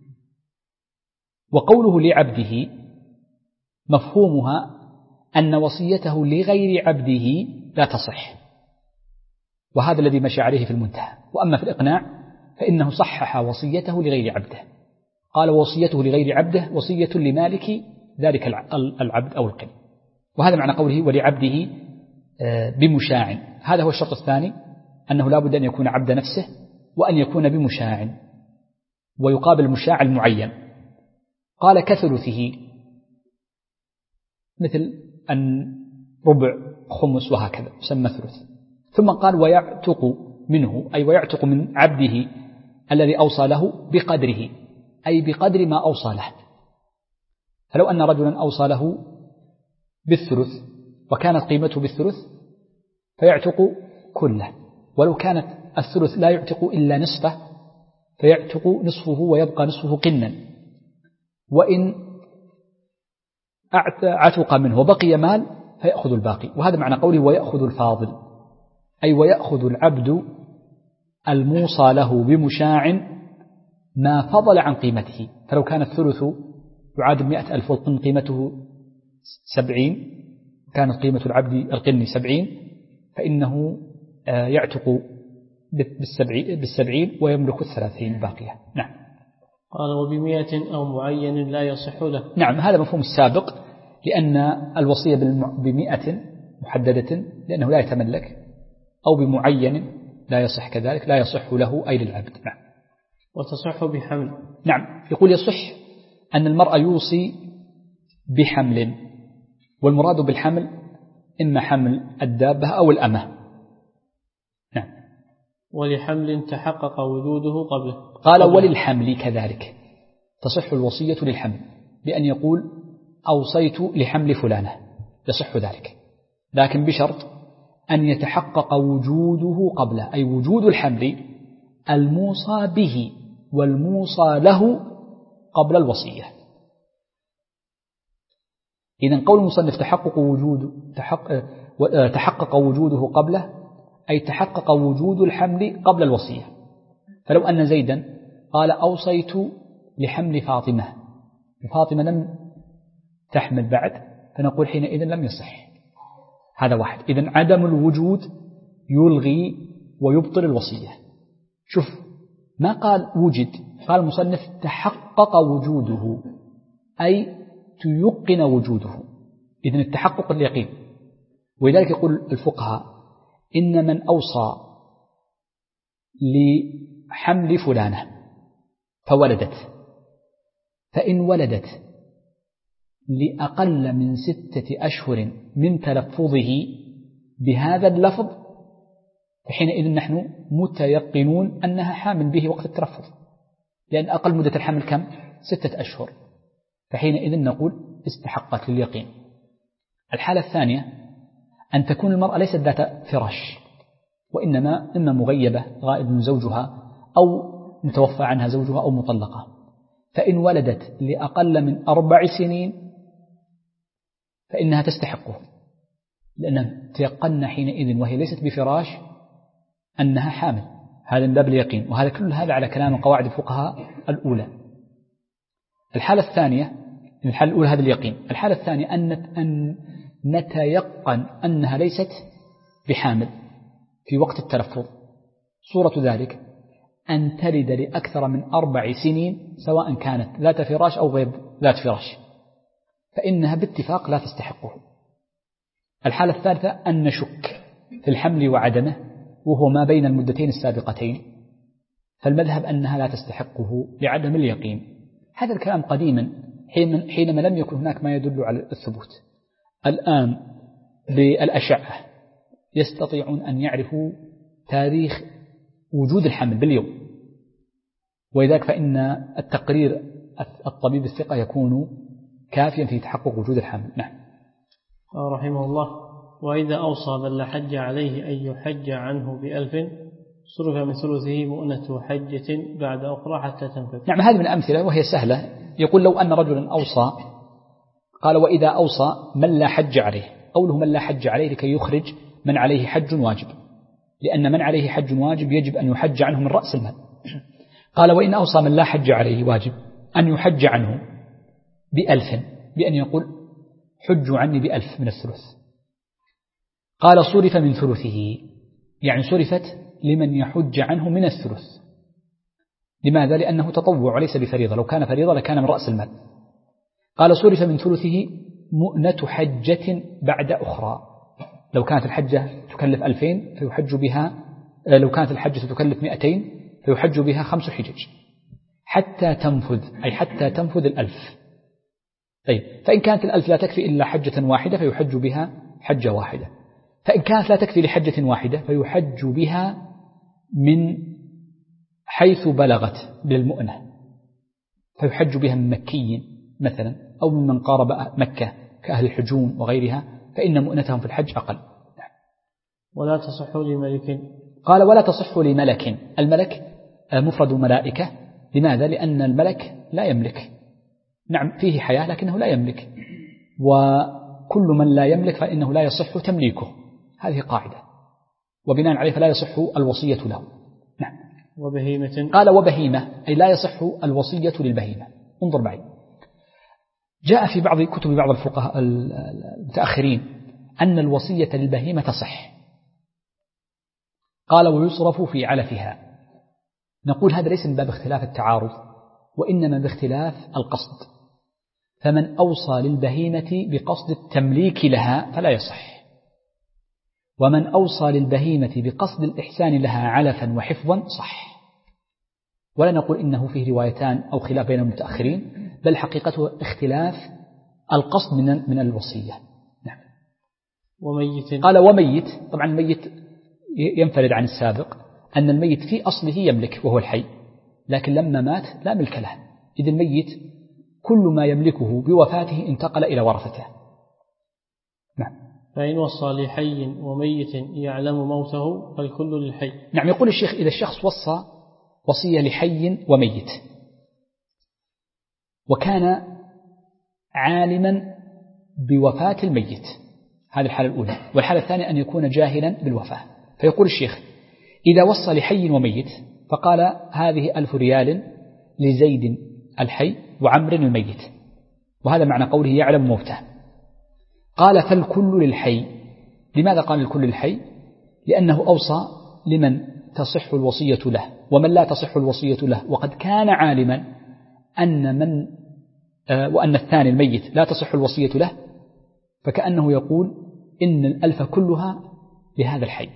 وقوله لعبده مفهومها أن وصيته لغير عبده لا تصح، وهذا الذي مشى عليه في المنتهى. وأما في الإقناع فإنه صحح وصيته لغير عبده، قال وصيته لغير عبده وصية لمالك ذلك العبد أو القن، وهذا معنى قوله ولعبده بمشاع. هذا هو الشرط الثاني، أنه لا بد أن يكون عبد نفسه وأن يكون بمشاع، ويقابل المشاع المعين. قال كثلثه، مثل أن ربع خمس وهكذا يسمى ثلث. ثم قال ويعتق منه، أي ويعتق من عبده الذي أوصى له بقدره، أي بقدر ما أوصى له. فلو أن رجلا أوصى له بالثلث وكانت قيمته بالثلث فيعتق كله، ولو كانت الثلث لا يعتق إلا نصفه فيعتق نصفه ويبقى نصفه قنا. وإن عتق منه وبقي مال فيأخذ الباقي. وهذا معنى قوله ويأخذ الفاضل، أي ويأخذ العبد الموصى له بمشاع ما فضل عن قيمته. فلو كان الثلث يعادل 100,000 والقن قيمته 70، كانت قيمة العبد القن 70، فإنه يعتق بالسبعين ويملك 30 الباقية. نعم.
قال وب100 أو معين لا يصح له.
نعم، هذا مفهوم السابق، لأن الوصية ب100 محددة لأنه لا يتملك، أو بمعين لا يصح كذلك، لا يصح له أي للعبد. نعم.
وتصح بحمل.
نعم. يقول يصح أن المرأة يوصي بحمل، والمراد بالحمل إما حمل الدابة أو الأمة. نعم.
ولحمل تحقق وجوده قبله.
قال وللحمل كذلك تصح الوصية للحمل، بأن يقول أوصيت لحمل فلانة، يصح ذلك، لكن بشرط أن يتحقق وجوده قبله، أي وجود الحمل الموصى به والموصى له قبل الوصية. إذن قول المصنف تحقق وجوده قبله، أي تحقق وجود الحمل قبل الوصية. فلو أن زيدا قال أوصيت لحمل فاطمة، فاطمة لم تحمل بعد، فنقول حينئذ لم يصح. هذا واحد. إذن عدم الوجود يلغي ويبطل الوصية. شوف، ما قال وجد، قال المصنف تحقق وجوده، أي تيقن وجوده. إذن التحقق اليقين. ولذلك يقول الفقهاء إن من أوصى لحمل فلانة فولدت فإن ولدت لأقل من 6 أشهر من تلفظه بهذا اللفظ فحينئذ نحن متيقنون أنها حامل به وقت التلفظ، لأن أقل مدة الحمل كم؟ 6 أشهر، فحينئذ نقول استحقت لليقين. الحالة الثانية أن تكون المرأة ليست ذات فراش، وإنما إما مغيبة غائب من زوجها أو متوفى عنها زوجها أو مطلقة، فإن ولدت لأقل من 4 سنين فإنها تستحقه، لأنها تيقن حينئذ وهي ليست بفراش أنها حامل، هذا من باب اليقين. وهذا كل هذا على كلام قواعد الفقهاء الأولى. الحالة الثانية، الحالة الأولى هذا اليقين. الحالة الثانية أن نتيقن أنها ليست بحامل في وقت التلفظ. صورة ذلك أن تلد لأكثر من 4 سنين سواء كانت ذات فراش أو غير ذات فراش، فإنها باتفاق لا تستحقه. الحالة الثالثة أن نشك في الحمل وعدمه وهو ما بين المدتين السابقتين، فالمذهب أنها لا تستحقه لعدم اليقين. هذا الكلام قديما حينما لم يكن هناك ما يدل على الثبوت. الآن بالأشعة يستطيعون أن يعرفوا تاريخ وجود الحمل باليوم، ولذلك فإن التقرير الطبيب الثقة يكون كافيا في تحقق وجود الحمل. نعم.
رحمه الله: وإذا أوصى من لا حج عليه أن يحج عنه ب1000 صرف من ثلثه مؤنة حجة بعد أخرى حتى تنفذ.
نعم، هذه من الأمثلة وهي سهلة. يقول لو أن رجلا أوصى، قال وإذا أوصى من لا حج عليه، قوله من لا حج عليه لكي يخرج من عليه حج واجب، لأن من عليه حج واجب يجب أن يحج عنه من رأس المال. قال وإن أوصى من لا حج عليه واجب أن يحج عنه ب1000، بأن يقول حج عني ب1000 من الثلث. قال صرف من ثلثه، يعني صرفت لمن يحج عنه من الثلث. لماذا؟ لأنه تطوع وليس بفريضة، لو كان فريضة لكان من رأس المال. قال صرف من ثلثه مؤنة حجة بعد أخرى، لو كانت الحجة تكلف 2000 فيحج بها، لو كانت الحجة تكلف 200 فيحج بها 5 حجج حتى تنفذ، أي حتى تنفذ 1000. طيب، فإن كانت 1000 لا تكفي إلا حجة واحدة فيحج بها حجة واحدة، فإن كانت لا تكفي لحجة واحدة فيحج بها من حيث بلغت بالمؤنة، فيحج بها من مكي مثلا أو من قارب مكة كأهل الحجون وغيرها، فإن مؤنتهم في الحج أقل.
ولا تصح لملك.
قال ولا تصح لملك. الملك مفرد ملائكة. لماذا؟ لأن الملك لا يملك، نعم فيه حياة لكنه لا يملك، وكل من لا يملك فإنه لا يصح تمليكه، هذه قاعدة، وبناء عليه فلا يصح الوصية له. نعم.
وبهيمة.
قال وبهيمة، أي لا يصح الوصية للبهيمة. انظر معي، جاء في بعض كتب بعض الفقهاء المتأخرين أن الوصية للبهيمة تصح. قال ويصرف في علفها. نقول هذا ليس من باب اختلاف التعارض، وإنما باختلاف القصد. فمن أوصى للبهيمة بقصد التمليك لها فلا يصح، ومن أوصى للبهيمة بقصد الإحسان لها علفا وحفظا صح. ولا نقول إنه فيه روايتان أو خلاف بين المتأخرين، بل حقيقته اختلاف القصد من الوصية. نعم.
وميت.
قال وميت. طبعا الميت ينفرد عن السابق، أن الميت في أصله يملك وهو الحي، لكن لما مات لا ملك له، إذ الميت كل ما يملكه بوفاته انتقل إلى ورثته. نعم.
فإن وصى لحي وميت يعلم موته فالكل للحي.
نعم. يقول الشيخ إذا الشخص وصى وصية لحي وميت وكان عالما بوفاة الميت، هذه الحالة الأولى. والحالة الثانية أن يكون جاهلا بالوفاة. فيقول الشيخ إذا وصى لحي وميت فقال هذه 1000 ريال لزيد الحي وعمر الميت، وهذا معنى قوله يعلم موته. قال فالكل للحي. لماذا قال الكل للحي؟ لأنه أوصى لمن تصح الوصية له ومن لا تصح الوصية له، وقد كان عالما وأن الثاني الميت لا تصح الوصية له، فكأنه يقول إن 1000 كلها لهذا الحي،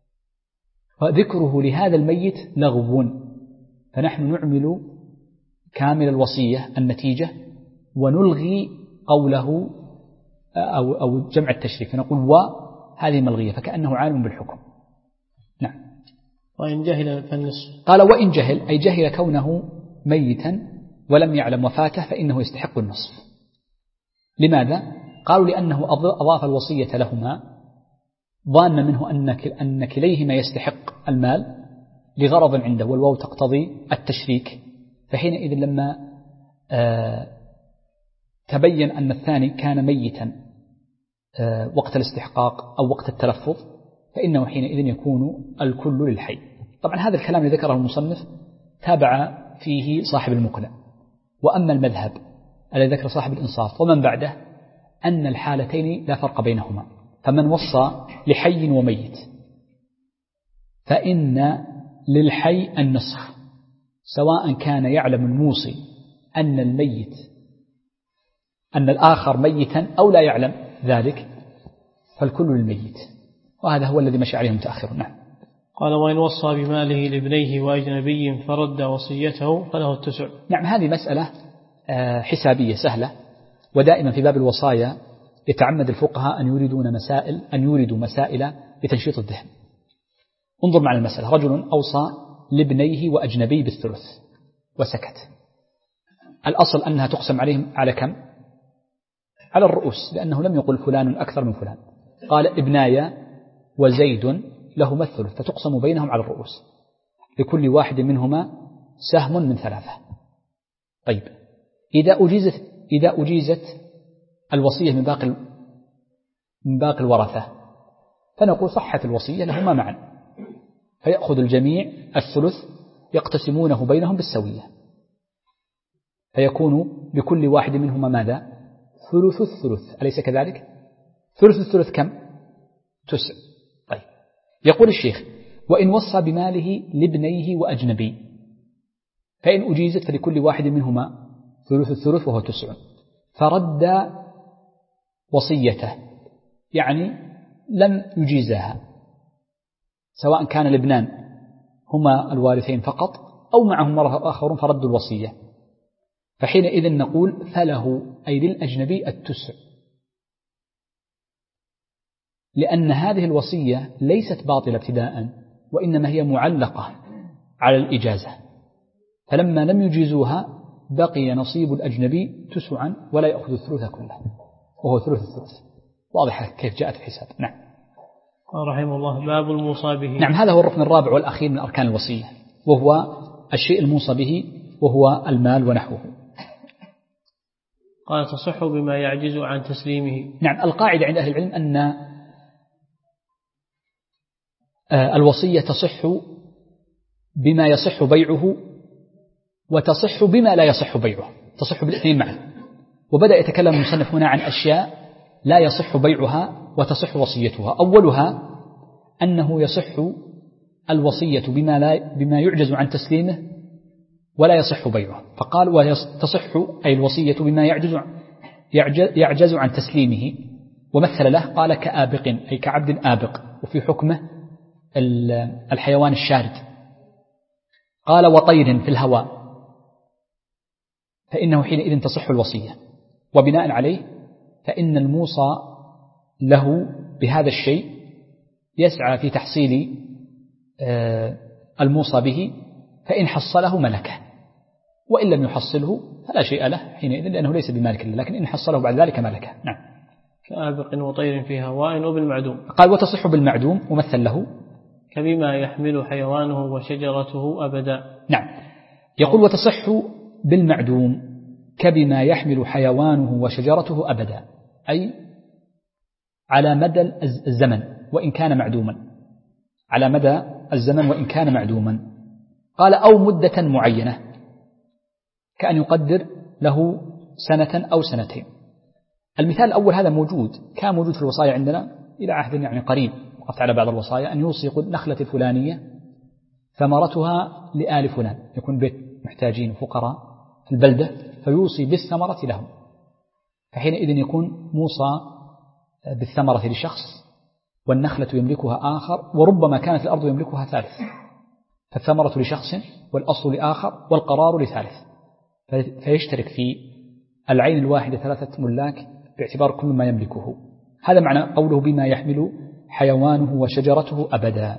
فذكره لهذا الميت لغو، فنحن نعمل كامل الوصية النتيجة ونلغي قوله أو جمع التشريك فنقول وهذه ملغية فكأنه عالم بالحكم. نعم.
وإن جهل فالنصف.
قال وإن جهل أي جهل كونه ميتا ولم يعلم وفاته فإنه يستحق النصف. لماذا؟ قالوا لأنه أضاف الوصية لهما ظان منه أن كليهما يستحق المال لغرض عنده والواو تقتضي التشريك، فحينئذ لما تبين أن الثاني كان ميتا وقت الاستحقاق أو وقت التلفظ فإنه حينئذ يكون الكل للحي. طبعا هذا الكلام الذي ذكره المصنف تابع فيه صاحب المقنع. وأما المذهب الذي ذكر صاحب الإنصاف ومن بعده أن الحالتين لا فرق بينهما، فمن وصى لحي وميت فإن للحي النصف سواء كان يعلم الموصي أن الميت أن الآخر ميتا أو لا يعلم ذلك فالكل للميت، وهذا هو الذي مشى عليه المتأخرون. نعم.
قال وإن وصى بماله لابنيه وأجنبي فرد وصيته فله التسع.
نعم. هذه مسألة حسابية سهلة، ودائما في باب الوصايا يتعمد الفقهاء أن يوردوا مسائل لتنشيط الذهن. انظر معنا المسألة. رجل أوصى لابنيه وأجنبي بالثلث وسكت. الأصل أنها تقسم عليهم على كم؟ على الرؤوس، لأنه لم يقل فلان أكثر من فلان. قال ابناي وزيد لهما الثلث فتقسم بينهم على الرؤوس لكل واحد منهما سهم من 3. طيب إذا أجيزت الوصية من باقي الورثة فنقول صحت الوصية لهما معا، فيأخذ الجميع الثلث يقتسمونه بينهم بالسوية، فيكون لكل واحد منهما ماذا؟ ثلث الثلث، أليس كذلك؟ ثلث الثلث كم؟ 9. طيب يقول الشيخ وإن وصى بماله لابنيه وأجنبي فإن أجيزت فلكل واحد منهما ثلث الثلث وهو 9 فرد وصيته، يعني لم يجيزها، سواء كان الابنان هما الوارثين فقط أو معهم مرة آخرون فردوا الوصية، فحينئذ نقول فله أي للأجنبي 9، لأن هذه الوصية ليست باطلة ابتداء وإنما هي معلقة على الإجازة، فلما لم يجيزوها بقي نصيب الأجنبي 9 ولا يأخذ الثلث كله وهو ثلث الثلث. واضح كيف جاءت الحساب. نعم.
رحمه الله. باب الموصى به.
نعم. هذا هو الركن الرابع والأخير من أركان الوصية، وهو الشيء الموصى به وهو المال ونحوه.
قال تصح بما يعجز عن تسليمه.
نعم. القاعدة عند أهل العلم أن الوصية تصح بما يصح بيعه وتصح بما لا يصح بيعه، تصح بالاثنين معا. وبدأ يتكلم المصنف هنا عن أشياء لا يصح بيعها وتصح وصيتها. أولها أنه يصح الوصية بما يعجز عن تسليمه ولا يصح بيعه، فقال وتصح أي الوصية بما يعجز عن تسليمه، ومثل له قال كآبق أي كعبد آبق، وفي حكمه الحيوان الشارد. قال وطير في الهواء، فإنه حينئذ تصح الوصية. وبناء عليه فإن الموصى له بهذا الشيء يسعى في تحصيل الموصى به، فإن حصله ملكه، وإن لم يحصله فلا شيء له حينئذ لأنه ليس بمالك له، لكن إن حصله بعد ذلك ملكه. نعم.
كآبق وطير في هواء وبالمعدوم.
قال وتصح بالمعدوم، ومثل له
كبما يحمل حيوانه وشجرته أبدا.
نعم. يقول وتصح بالمعدوم كبما يحمل حيوانه وشجرته أبدا، أي على مدى الزمن وإن كان معدوما، على مدى الزمن وإن كان معدوما. قال أو مدة معينة، كأن يقدر له 1 أو 2 سنين. المثال الأول هذا موجود، كان موجود في الوصايا عندنا إلى عهد يعني قريب، وقفت على بعض الوصايا أن يوصي يقول نخلة الفلانية ثمرتها لآل فلان، يكون بيت محتاجين فقراء في البلدة فيوصي بالثمرة لهم، فحينئذ يكون موصى بالثمرة لشخص والنخلة يملكها آخر، وربما كانت الأرض يملكها 3، فالثمرة لشخص والأصل لآخر والقرار لثالث، فيشترك في العين الواحدة 3 ملاك باعتبار كل ما يملكه. هذا معنى قوله بما يحمل حيوانه وشجرته أبدا.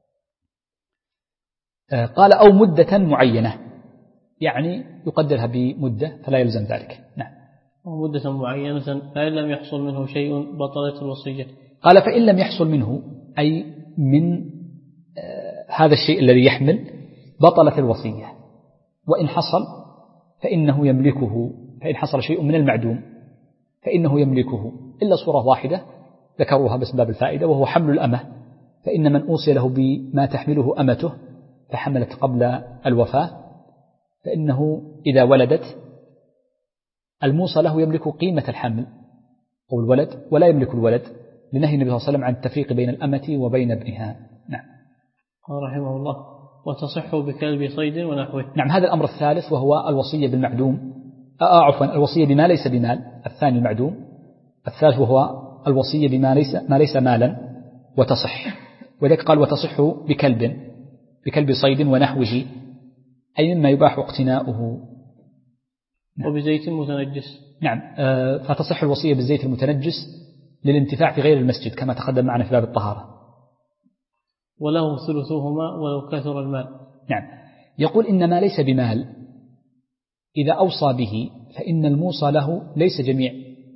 قال أو مدة معينة، يعني يقدرها بمدة فلا يلزم ذلك. نعم.
أو مدة معينة فإن لم يحصل منه شيء بطلت الوصية.
قال فإن لم يحصل منه أي من هذا الشيء الذي يحمل بطلت الوصية، وإن حصل فإنه يملكه، فإن حصل شيء من المعدوم فإنه يملكه، إلا صورة واحدة ذكروها بس باب الفائدة، وهو حمل الأمة، فإن من أوصي له بما تحمله أمته فحملت قبل الوفاة فإنه إذا ولدت الموصى له يملك قيمة الحمل أو الولد، ولا يملك الولد لنهي النبي صلى الله عليه وسلم عن التفريق بين الأمة وبين ابنها. نعم.
قال رحمه الله وتصح بكلب صيد ونحوه.
نعم. هذا الأمر الثالث وهو الوصية بالمعدوم، عفوا الوصية بما ليس بمال، الثاني المعدوم. الثالث وهو الوصية بما ليس مالا وتصح، وذلك قال وتصح بكلب صيد ونحوه، أي مما يباح اقتناؤه.
وبزيت متنجس.
نعم. فتصح الوصية بالزيت المتنجس للانتفاع في غير المسجد كما تقدم معنا في باب الطهارة.
وله ثلثهما ولو كثر المال.
نعم. يقول إن ما ليس بمال إذا أوصى به فإن الموصى له ليس جميع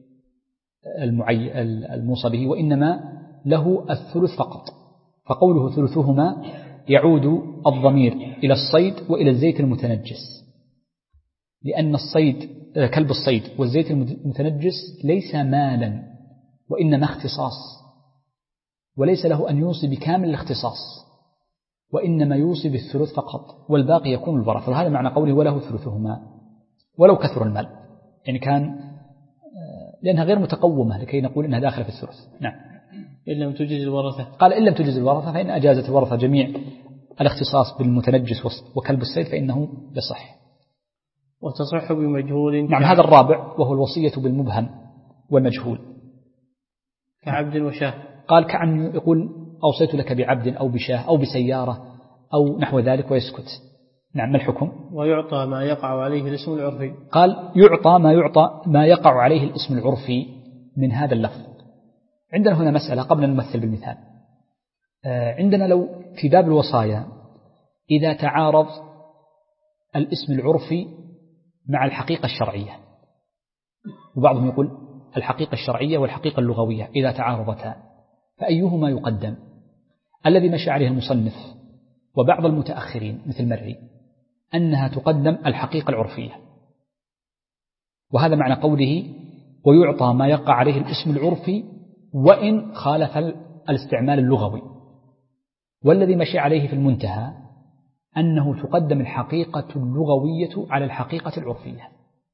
الموصى به، وإنما له الثلث فقط. فقوله ثلثهما يعود الضمير إلى الصيد وإلى الزيت المتنجس، لأن الصيد كلب الصيد والزيت المتنجس ليس مالا وإنما اختصاص، وليس له أن يوصي بكامل الاختصاص، وإنما يوصي بالثلث فقط والباقي يكون الورثة. وهذا معنى قوله وله ثلثهما ولو كثر المال، يعني كان لأنها غير متقومة لكي نقول إنها داخلة في الثلث. نعم.
إن لم تجز الورثة.
قال إن لم تجز الورثة، فإن أجازت الورثة جميع الاختصاص بالمتنجس وكلب الصيد فإنه يصح.
وتصح بمجهول.
نعم. هذا الرابع وهو الوصية بالمبهم والمجهول
كعبد وشاه.
قال كأن يقول أوصيت لك بعبد أو بشاه أو بسيارة أو نحو ذلك ويسكت. نعم. ما الحكم؟
ويعطى ما يقع عليه الاسم العرفي.
قال يعطى ما يقع عليه الاسم العرفي من هذا اللفظ. عندنا هنا مسألة قبل أن نمثل بالمثال. عندنا لو في باب الوصايا إذا تعارض الاسم العرفي مع الحقيقة الشرعية، وبعضهم يقول الحقيقة الشرعية والحقيقة اللغوية إذا تعارضتا فأيهما يقدم؟ الذي مشى عليه المصنف وبعض المتأخرين مثل مري أنها تقدم الحقيقة العرفية، وهذا معنى قوله ويعطى ما يقع عليه الاسم العرفي وإن خالف الاستعمال اللغوي. والذي مشى عليه في المنتهى أنه تقدم الحقيقة اللغوية على الحقيقة العرفية.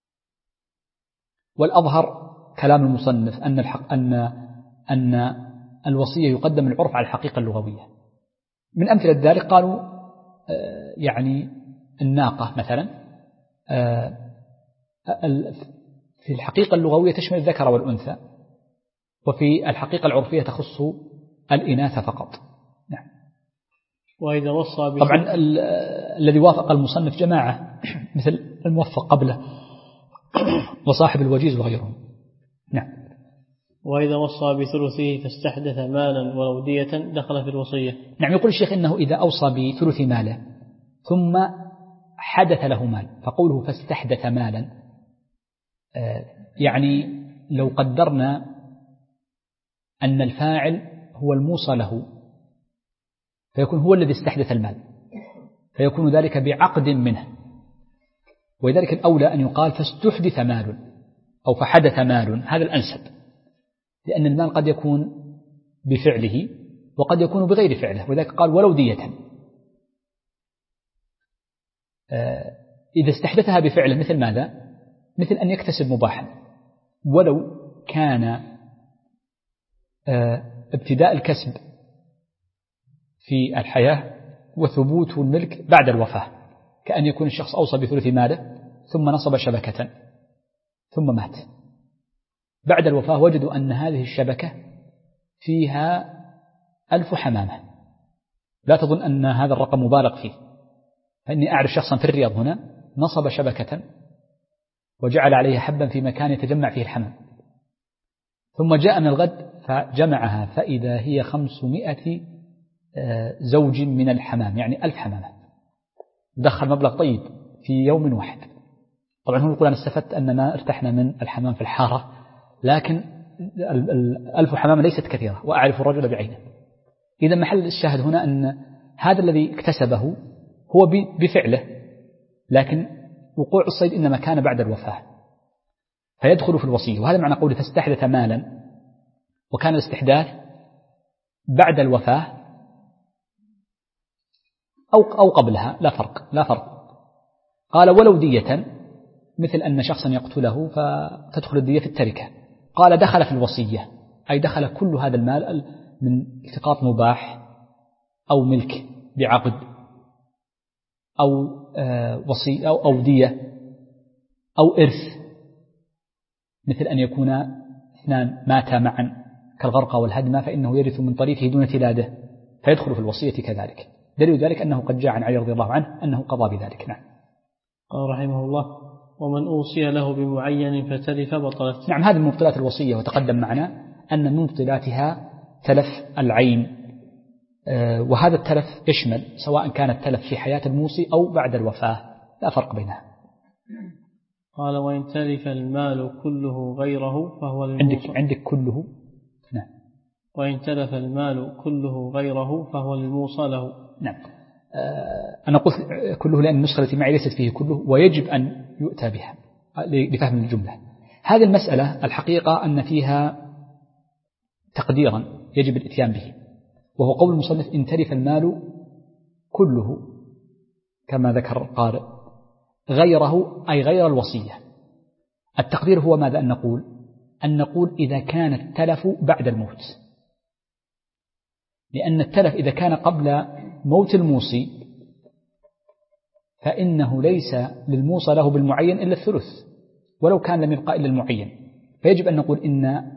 والأظهر كلام المصنف أن الوصية يقدم العرف على الحقيقة اللغوية. من أمثلة ذلك قالوا يعني الناقة مثلا في الحقيقة اللغوية تشمل الذكر والأنثى، وفي الحقيقة العرفية تخص الإناث فقط. نعم.
وإذا وصى
طبعا الذي وافق المصنف جماعة مثل الموفق قبله وصاحب الوجيز وغيرهم. نعم.
وإذا وصى بثلثه فاستحدث مالا ولو دية دخل في الوصية.
نعم. يقول الشيخ إنه إذا أوصى بثلث ماله ثم حدث له مال، فقوله فاستحدث مالا يعني لو قدرنا أن الفاعل هو الموصى له فيكون هو الذي استحدث المال، فيكون ذلك بعقد منه، ولذلك الأولى أن يقال فاستحدث مال أو فحدث مال، هذا الأنسب، لأن المال قد يكون بفعله وقد يكون بغير فعله، ولذلك قال ولو دية. إذا استحدثها بفعله مثل ماذا؟ مثل أن يكتسب مباحا، ولو كان ابتداء الكسب في الحياة وثبوت الملك بعد الوفاة، كأن يكون الشخص أوصى بثلث ماله ثم نصب شبكة ثم مات، بعد الوفاة وجدوا أن هذه الشبكة فيها 1000 حمامة، لا تظن أن هذا الرقم مبالغ فيه، فإني أعرف شخصا في الرياض هنا نصب شبكة وجعل عليها حبا في مكان يتجمع فيه الحمام، ثم جاء من الغد فجمعها فإذا هي 500 زوج من الحمام، يعني 1000 حمامة، دخل مبلغ طيب في يوم واحد. طبعا هو يقول أنا استفدت أننا ارتحنا من الحمام في الحارة، لكن 1000 حمامة ليست كثيرة وأعرف الرجل بعينه. إذا محل الشاهد هنا أن هذا الذي اكتسبه هو بفعله، لكن وقوع الصيد إنما كان بعد الوفاة فيدخل في الوصية. وهذا معنى قوله فاستحدث مالا، وكان الاستحداث بعد الوفاة أو قبلها، لا فرق. قال ولو دية، مثل أن شخصا يقتله فتدخل الدية في التركة. قال دخل في الوصية، أي دخل كل هذا المال من التقاط مباح أو ملك بعقد أو وصي أو دية أو إرث، مثل أن يكون اثنان ماتا معا كالغرقى والهدمة فإنه يرث من طريقه دون تلاده فيدخل في الوصية كذلك. دليل ذلك أنه قد جاء عن علي رضي الله عنه أنه قضى بذلك. نعم.
قال رحمه الله ومن أوصي له بمعين فتلف بطلت.
نعم، هذه من مبطلات الوصية، وتقدم معنا أن من مبطلاتها تلف العين، وهذا التلف يشمل سواء كان التلف في حياة الموصي أو بعد الوفاة، لا فرق بينها.
قال وإن تلف المال كله غيره فهو للموصى.
عندك كله. نعم.
وإن تلف المال كله غيره فهو للموصى له.
نعم. أنا قلت كله لأن النسخة التي معي ليست فيه كله، ويجب أن يؤتى بها لفهم الجملة. هذه المسألة الحقيقة أن فيها تقديرا يجب الاتيان به، وهو قول المصنف إن تلف المال كله كما ذكر القارئ غيره، أي غير الوصية. التقدير هو ماذا؟ أن نقول إذا كان التلف بعد الموت، لأن التلف إذا كان قبل موت الموصي فإنه ليس للموصى له بالمعين إلا الثلث، ولو كان لم يبقى إلا المعين. فيجب أن نقول إن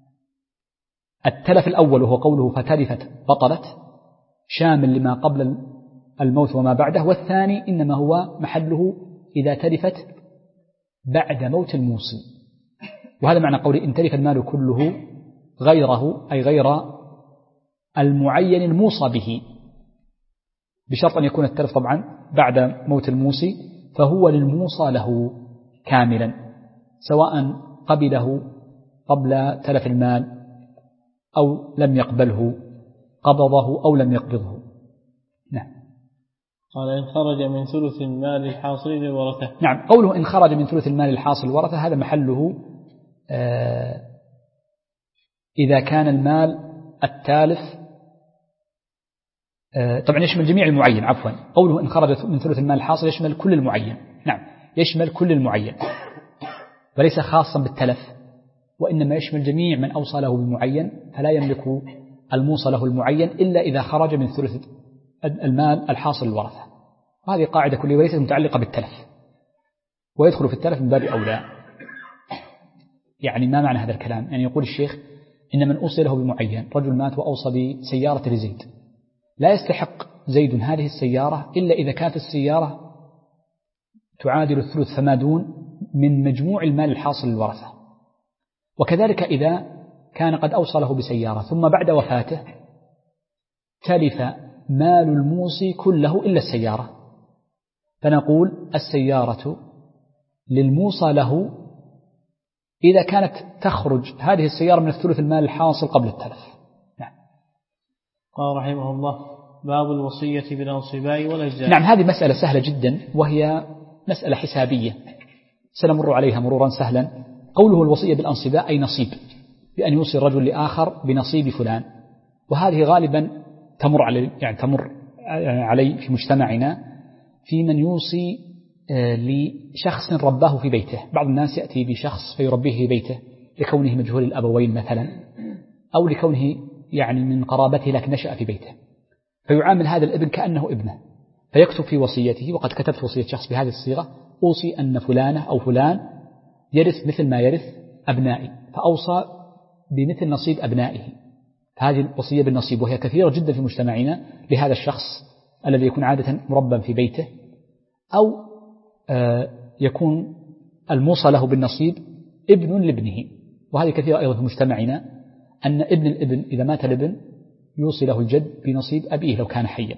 التلف الأول وهو قوله فتلفت بطلت شامل لما قبل الموت وما بعده، والثاني إنما هو محله إذا تلفت بعد موت الموصي. وهذا معنى قوله إن تلف المال كله غيره، أي غير المعين الموصى به، بشرط أن يكون التلف طبعا بعد موت الموصي، فهو للموصى له كاملا سواء قبله قبل تلف المال أو لم يقبله، قبضه أو لم يقبضه. نعم.
قال إن خرج من ثلث المال الحاصل للورثة.
نعم، قوله إن خرج من ثلث المال الحاصل للورثة هذا محله إذا كان المال التالف طبعا يشمل جميع المعين، عفوا قوله إن خرج من ثلث المال الحاصل يشمل كل المعين. نعم، يشمل كل المعين وليس خاصا بالتلف، وإنما يشمل جميع من أوصى له بمعين، فلا يملك الموصى له المعين إلا إذا خرج من ثلث المال الحاصل للورثة. وهذه قاعدة كلية وليست متعلقة بالتلف، ويدخل في التلف من باب أولى. يعني ما معنى هذا الكلام؟ يعني يقول الشيخ إن من أوصي له بمعين، رجل مات وأوصى بسيارة لزيد، لا يستحق زيد هذه السيارة إلا إذا كانت السيارة تعادل الثلث فما دون من مجموع المال الحاصل للورثة. وكذلك إذا كان قد أوصى له بسيارة ثم بعد وفاته تلف مال الموصي كله إلا السيارة، فنقول السيارة للموصى له إذا كانت تخرج هذه السيارة من الثلث المال الحاصل قبل التلف. نعم.
قال رحمه الله باب الوصية بالأنصباء والأجزاء.
نعم، هذه مسألة سهلة جدا، وهي مسألة حسابية سنمر عليها مرورا سهلا. قوله الوصية بالأنصباء أي نصيب، بأن يوصي الرجل لآخر بنصيب فلان، وهذه غالبا تمر علي في مجتمعنا في من يوصي لشخص رباه في بيته. بعض الناس يأتي بشخص فيربيه في بيته لكونه مجهول الأبوين مثلا، أو لكونه يعني من قرابته لكن نشأ في بيته، فيعامل هذا الابن كأنه ابنه، فيكتب في وصيته، وقد كتبت وصية شخص بهذه الصيغة: أوصي أن فلانة أو فلان يرث مثل ما يرث أبنائي، فأوصى بمثل نصيب أبنائه. هذه الوصية بالنصيب، وهي كثيرة جدا في مجتمعنا لهذا الشخص الذي يكون عادة مربى في بيته، أو يكون الموصى له بالنصيب ابن لابنه. وهذه كثيرة أيضا في مجتمعنا، أن ابن الابن إذا مات الابن يوصي له الجد بنصيب أبيه لو كان حيا،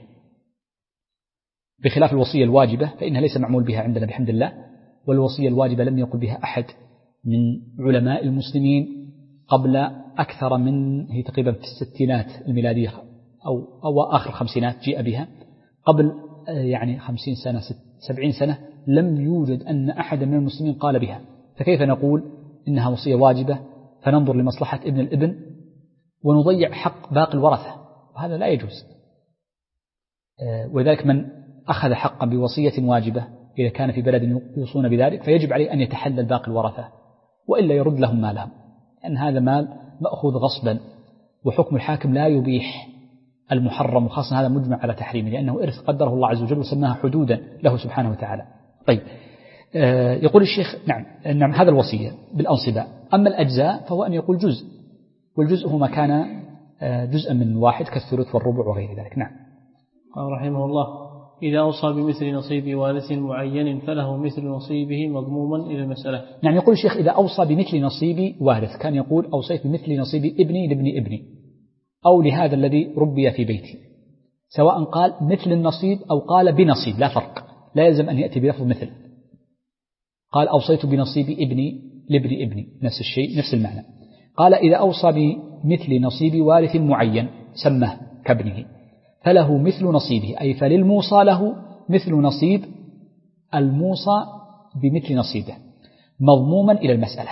بخلاف الوصية الواجبة فإنها ليس معمول بها عندنا بحمد الله. والوصية الواجبة لم يقل بها أحد من علماء المسلمين قبل أكثر من هي تقريبا في الستينات الميلادية أو آخر الخمسينات جيء بها. قبل يعني 50 سنة 70 سنة لم يوجد أن أحد من المسلمين قال بها، فكيف نقول إنها وصية واجبة فننظر لمصلحة ابن الابن ونضيع حق باقي الورثة؟ وهذا لا يجوز. ولذلك من أخذ حقا بوصية واجبة إذا كان في بلد يوصون بذلك فيجب عليه أن يتحلل باقي الورثة، وإلا يرد لهم مالهم، لأن هذا مال مأخوذ غصبا، وحكم الحاكم لا يبيح المحرم، وخاصة هذا مجمع على تحريمه لأنه إرث قدره الله عز وجل وسماها حدودا له سبحانه وتعالى. طيب، يقول الشيخ نعم هذا الوصية بالأنصباء. أما الأجزاء فهو أن يقول جزء، والجزء هو ما كان جزءا من واحد كالثلث والربع وغير ذلك. نعم.
قال رحمه الله: إذا أوصى بمثل نصيب وارث معين فله مثل نصيبه مضموما إلى المسألة.
نعم، يقول الشيخ إذا أوصى بمثل نصيب وارث، كان يقول أوصيت بمثل نصيب ابني لابن ابني أو لهذا الذي ربي في بيتي، سواء قال مثل النصيب أو قال بنصيب لا فرق، لا يلزم أن يأتي بلفظ مثل. قال أوصيت بنصيب ابني لابن ابني، نفس الشيء نفس المعنى. قال إذا أوصى بمثل نصيب وارث معين سماه كابنه فله مثل نصيبه، أي فللموصى له مثل نصيب الموصى بمثل نصيبه مضموما إلى المسألة.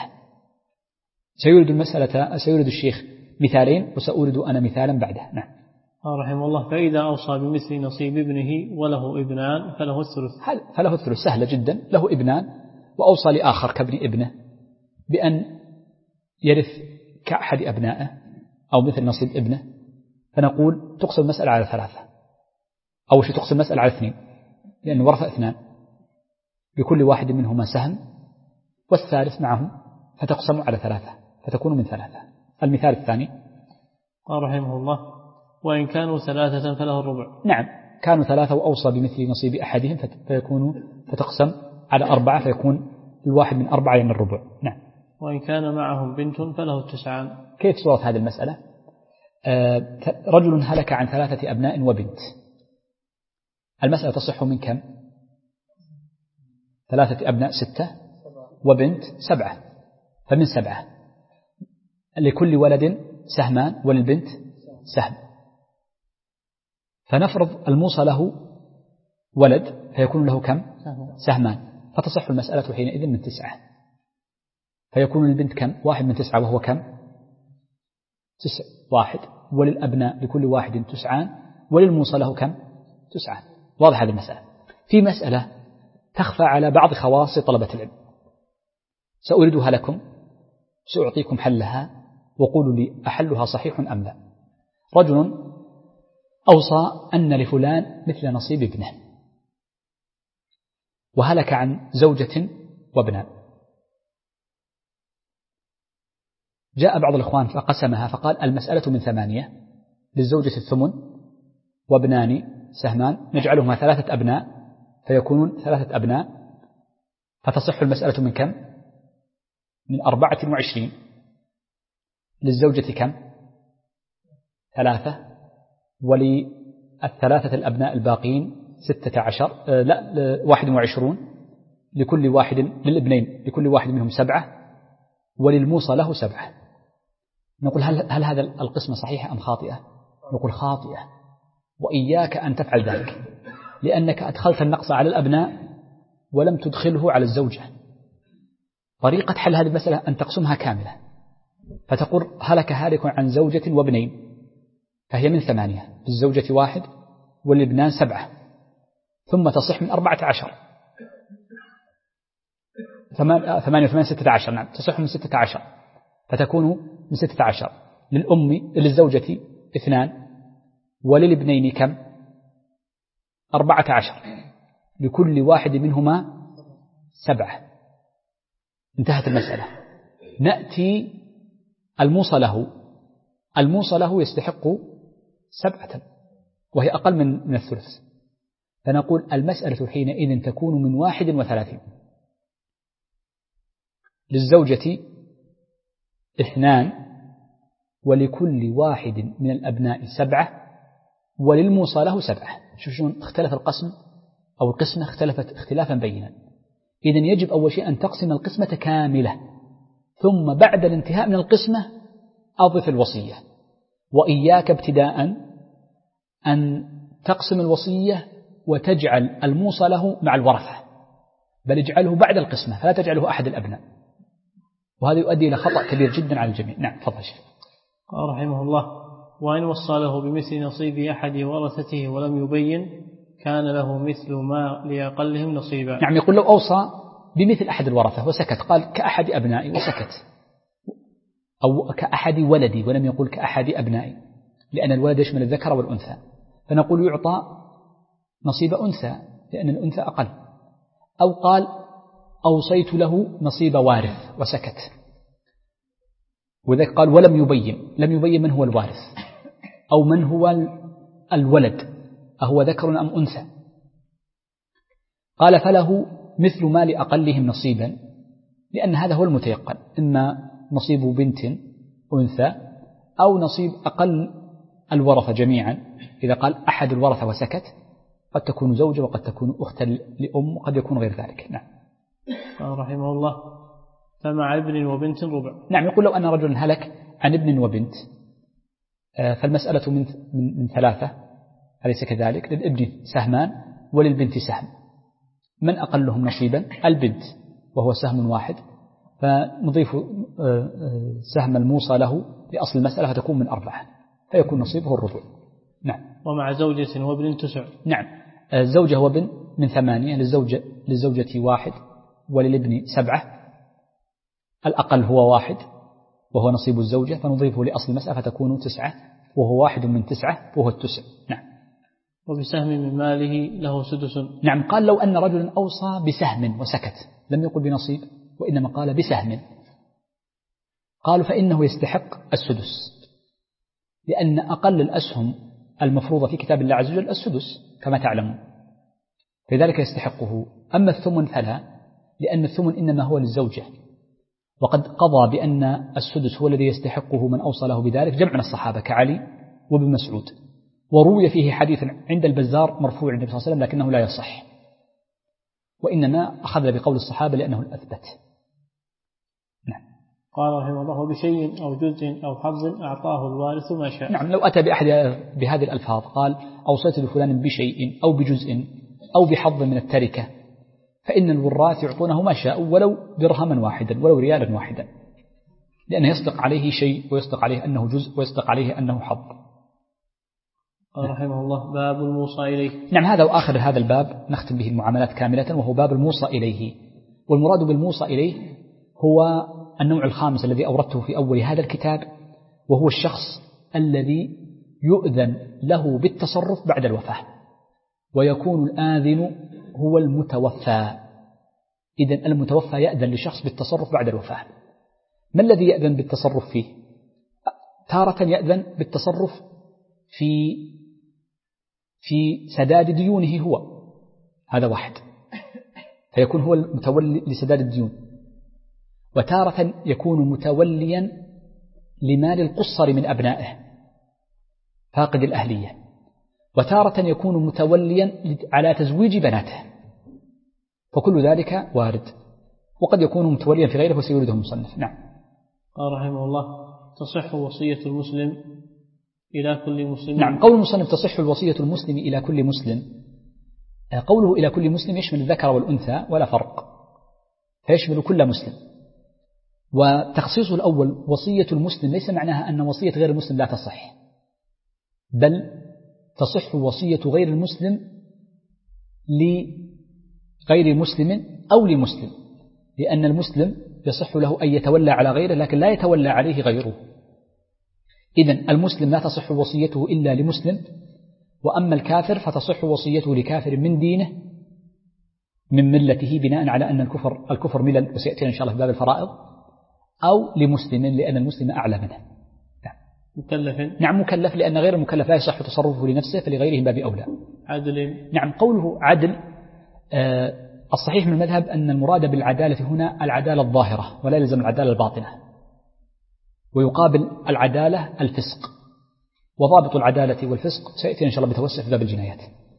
سيورد الشيخ مثالين وسأورد أنا مثالا بعده. نعم.
رحمه الله: فإذا أوصى بمثل نصيب ابنه وله ابنان فله الثلث.
فله الثلث، سهلة جدا، له ابنان وأوصى لآخر كابن ابنه بأن يرث كأحد أبنائه أو مثل نصيب ابنه، فنقول تقسم المسألة على ثلاثة. أول شيء تقسم المسألة على اثنين، لأن ورثة اثنان بكل واحد منهما سهم، والثالث معهم فتقسم على ثلاثة فتكون من ثلاثة. المثال الثاني:
قال رحمه الله: وإن كانوا ثلاثة فله الربع.
نعم، كانوا ثلاثة وأوصى بمثل نصيب أحدهم فتقسم على أربعة فيكون الواحد من أربعة من الربع. نعم.
وإن كان معهم بنت فله التسعان.
كيف صورة هذه المسألة؟ رجل هلك عن 3 أبناء وبنت، المسألة تصح من كم؟ 3 أبناء 6 وبنت 7، فمن 7 لكل ولد سهمان وللبنت سهم، فنفرض الموصى له ولد فيكون له كم؟ سهمان، فتصح المسألة حينئذ من 9، فيكون للبنت كم؟ 1 من 9 وهو كم؟ 1. وللأبناء لكل واحد 9 وللموصى له كم؟ 9. واضح هذه المسألة. في مسألة تخفى على بعض خواص طلبة العلم سأوردها لكم، سأعطيكم حلها وقولوا لي أحلها صحيح أم لا. رجل أوصى أن لفلان مثل نصيب ابنه، وهلك عن زوجة وابنان، جاء بعض الإخوان فقسمها فقال المسألة من 8، للزوجة الثمن وابنان سهمان، نجعلهما 3 أبناء فيكونون 3 أبناء، فتصح المسألة من كم؟ من 24. للزوجة كم؟ 3، وللثلاثة الأبناء الباقين 21، لكل واحد للابنين لكل واحد منهم 7، وللموصى له 7. نقول هل هذا القسمة صحيحة أم خاطئة؟ نقول خاطئة، وإياك أن تفعل ذلك، لأنك أدخلت النقص على الأبناء ولم تدخله على الزوجة. طريقة حل هذه المسألة أن تقسمها كاملة، فتقول هلك هالك عن زوجة وابنين فهي من 8، للزوجة 1 والابنان 7، ثم تصح من 14. 8 و8 16. نعم، تصح من 16 فتكون من 16. للزوجة 2 وللابنين كم؟ 14، لكل واحد منهما 7. انتهت المسألة. نأتي الموصى له يستحق 7 وهي أقل من الثلث، فنقول المسألة حينئذ تكون من 31. للزوجة 2 ولكل واحد من الأبناء 7 وللموصى له 7. شوف شلون اختلف القسم أو القسمة اختلفت اختلافا بينا. إذن يجب أول شيء أن تقسم القسمة كاملة، ثم بعد الانتهاء من القسمة أضف الوصية. وإياك ابتداء أن تقسم الوصية وتجعل الموصى له مع الورثة، بل اجعله بعد القسمة، فلا تجعله أحد الأبناء، وهذا يؤدي إلى خطأ كبير جدا على الجميع. نعم تفضل شيخ.
قال رحمه الله: وإن وصى له بمثل نصيب أحد ورثته ولم يبين كان له مثل ما لأقلهم نصيبا.
نعم، يقول لو أوصى بمثل أحد الورثة وسكت، قال كأحد أبنائي وسكت، أو كأحد ولدي ولم يقول كأحد أبنائي، لأن الولد يشمل الذكر والأنثى، فنقول يعطى نصيب أنثى لأن الأنثى أقل. أو قال أوصيت له نصيب وارث وسكت، وذلك قال ولم يبين، لم يبين من هو الوارث أو من هو الولد، أهو ذكر أم أنثى. قال فله مثل ما لأقلهم نصيبا، لأن هذا هو المتيقن، إما نصيب بنت أنثى أو نصيب أقل الورثة جميعا. إذا قال أحد الورثة وسكت قد تكون زوجة وقد تكون أختا لأم وقد يكون غير ذلك. نعم.
رحمه الله: فمع ابن وبنت ربع.
نعم، يقول لو أن رجلا هلك عن ابن وبنت فالمسألة من 3، أليس كذلك؟ للابن سهمان وللبنت سهم. من أقلهم نصيبا؟ البنت، وهو سهم واحد، فنضيف سهم الموصى له لأصل المسألة فتكون من 4، فيكون نصيبه الربع. نعم.
ومع زوجة وابن 9.
نعم، الزوجة وابن من 8، للزوجة 1 وللابن 7، الأقل هو 1 وهو نصيب الزوجة، فنضيفه لأصل المسألة فتكون 9، وهو 1 من 9 وهو 9. نعم.
وبسهم من ماله له 6.
نعم، قال لو أن رجلا أوصى بسهم وسكت، لم يقل بنصيب وإنما قال بسهم، قالوا فإنه يستحق 6، لأن أقل الأسهم المفروضة في كتاب الله عز وجل 6 كما تعلمون، فذلك يستحقه. أما الثمن فلا، لأن الثمن إنما هو للزوجة، وقد قضى بأن 6 هو الذي يستحقه من أوصى له بذلك جمع من الصحابة كعلي وابن مسعود، وروي فيه حديث عند البزار مرفوع النبي صلى الله عليه وسلم لكنه لا يصح، وإنما أخذ بقول الصحابة لأنه الأثبت. نعم.
قال رحمه الله: وبشيء أو جزء أو حظ أعطاه الوارث ما شاء.
نعم، لو أتى بأحد بهذه الألفاظ قال أوصيت بفلان بشيء أو بجزء أو بحظ من التركة، فإن الوراث يعطونه ما شاء ولو درهما واحدا ولو ريالا واحدا، لأنه يصدق عليه شيء ويصدق عليه أنه جزء ويصدق عليه أنه حظ.
قال رحمه الله: باب الموصى إليه.
نعم، هذا وآخر هذا الباب نختم به المعاملات كاملة، وهو باب الموصى إليه. والمراد بالموصى إليه هو النوع الخامس الذي أوردته في أول هذا الكتاب، وهو الشخص الذي يؤذن له بالتصرف بعد الوفاة، ويكون الآذن هو المتوفى. إذن المتوفى يأذن لشخص بالتصرف بعد الوفاة. ما الذي يأذن بالتصرف فيه؟ تارة يأذن بالتصرف في سداد ديونه هو، هذا واحد، فيكون هو المتولي لسداد الديون. وتارة يكون متوليا لمال القصر من أبنائه فاقد الأهلية. وتارة يكون متوليا على تزويج بناته، فكل ذلك وارد. وقد يكون متوليا في غيره وسيورده المصنف. نعم.
قال رحمه الله: تصح وصية المسلم إلى كل مسلم.
نعم، قول المصنف تصح الوصية المسلم إلى كل مسلم، قوله إلى كل مسلم يشمل الذكر والأنثى ولا فرق، فيشمل كل مسلم. وتخصيصه الأول وصية المسلم ليس معناها أن وصية غير المسلم لا تصح، بل تصح وصية غير المسلم لغير مسلم أو لمسلم، لأن المسلم يصح له أن يتولى على غيره لكن لا يتولى عليه غيره. إذن المسلم لا تصح وصيته إلا لمسلم، وأما الكافر فتصح وصيته لكافر من دينه من ملته بناء على أن الكفر ملل، وسيأتينا إن شاء الله في باب الفرائض، أو لمسلم لأن المسلم أعلى منه.
مكلف.
نعم، مكلف، لأن غير المكلف لا يصح تصرفه لنفسه فلغيره باب أولى.
عدل.
نعم، قوله عدل الصحيح من المذهب أن المراد بالعدالة هنا العدالة الظاهرة ولا يلزم العدالة الباطنة، ويقابل العدالة الفسق، وضابط العدالة والفسق سيأتي إن شاء الله بتوسع في باب الجنايات.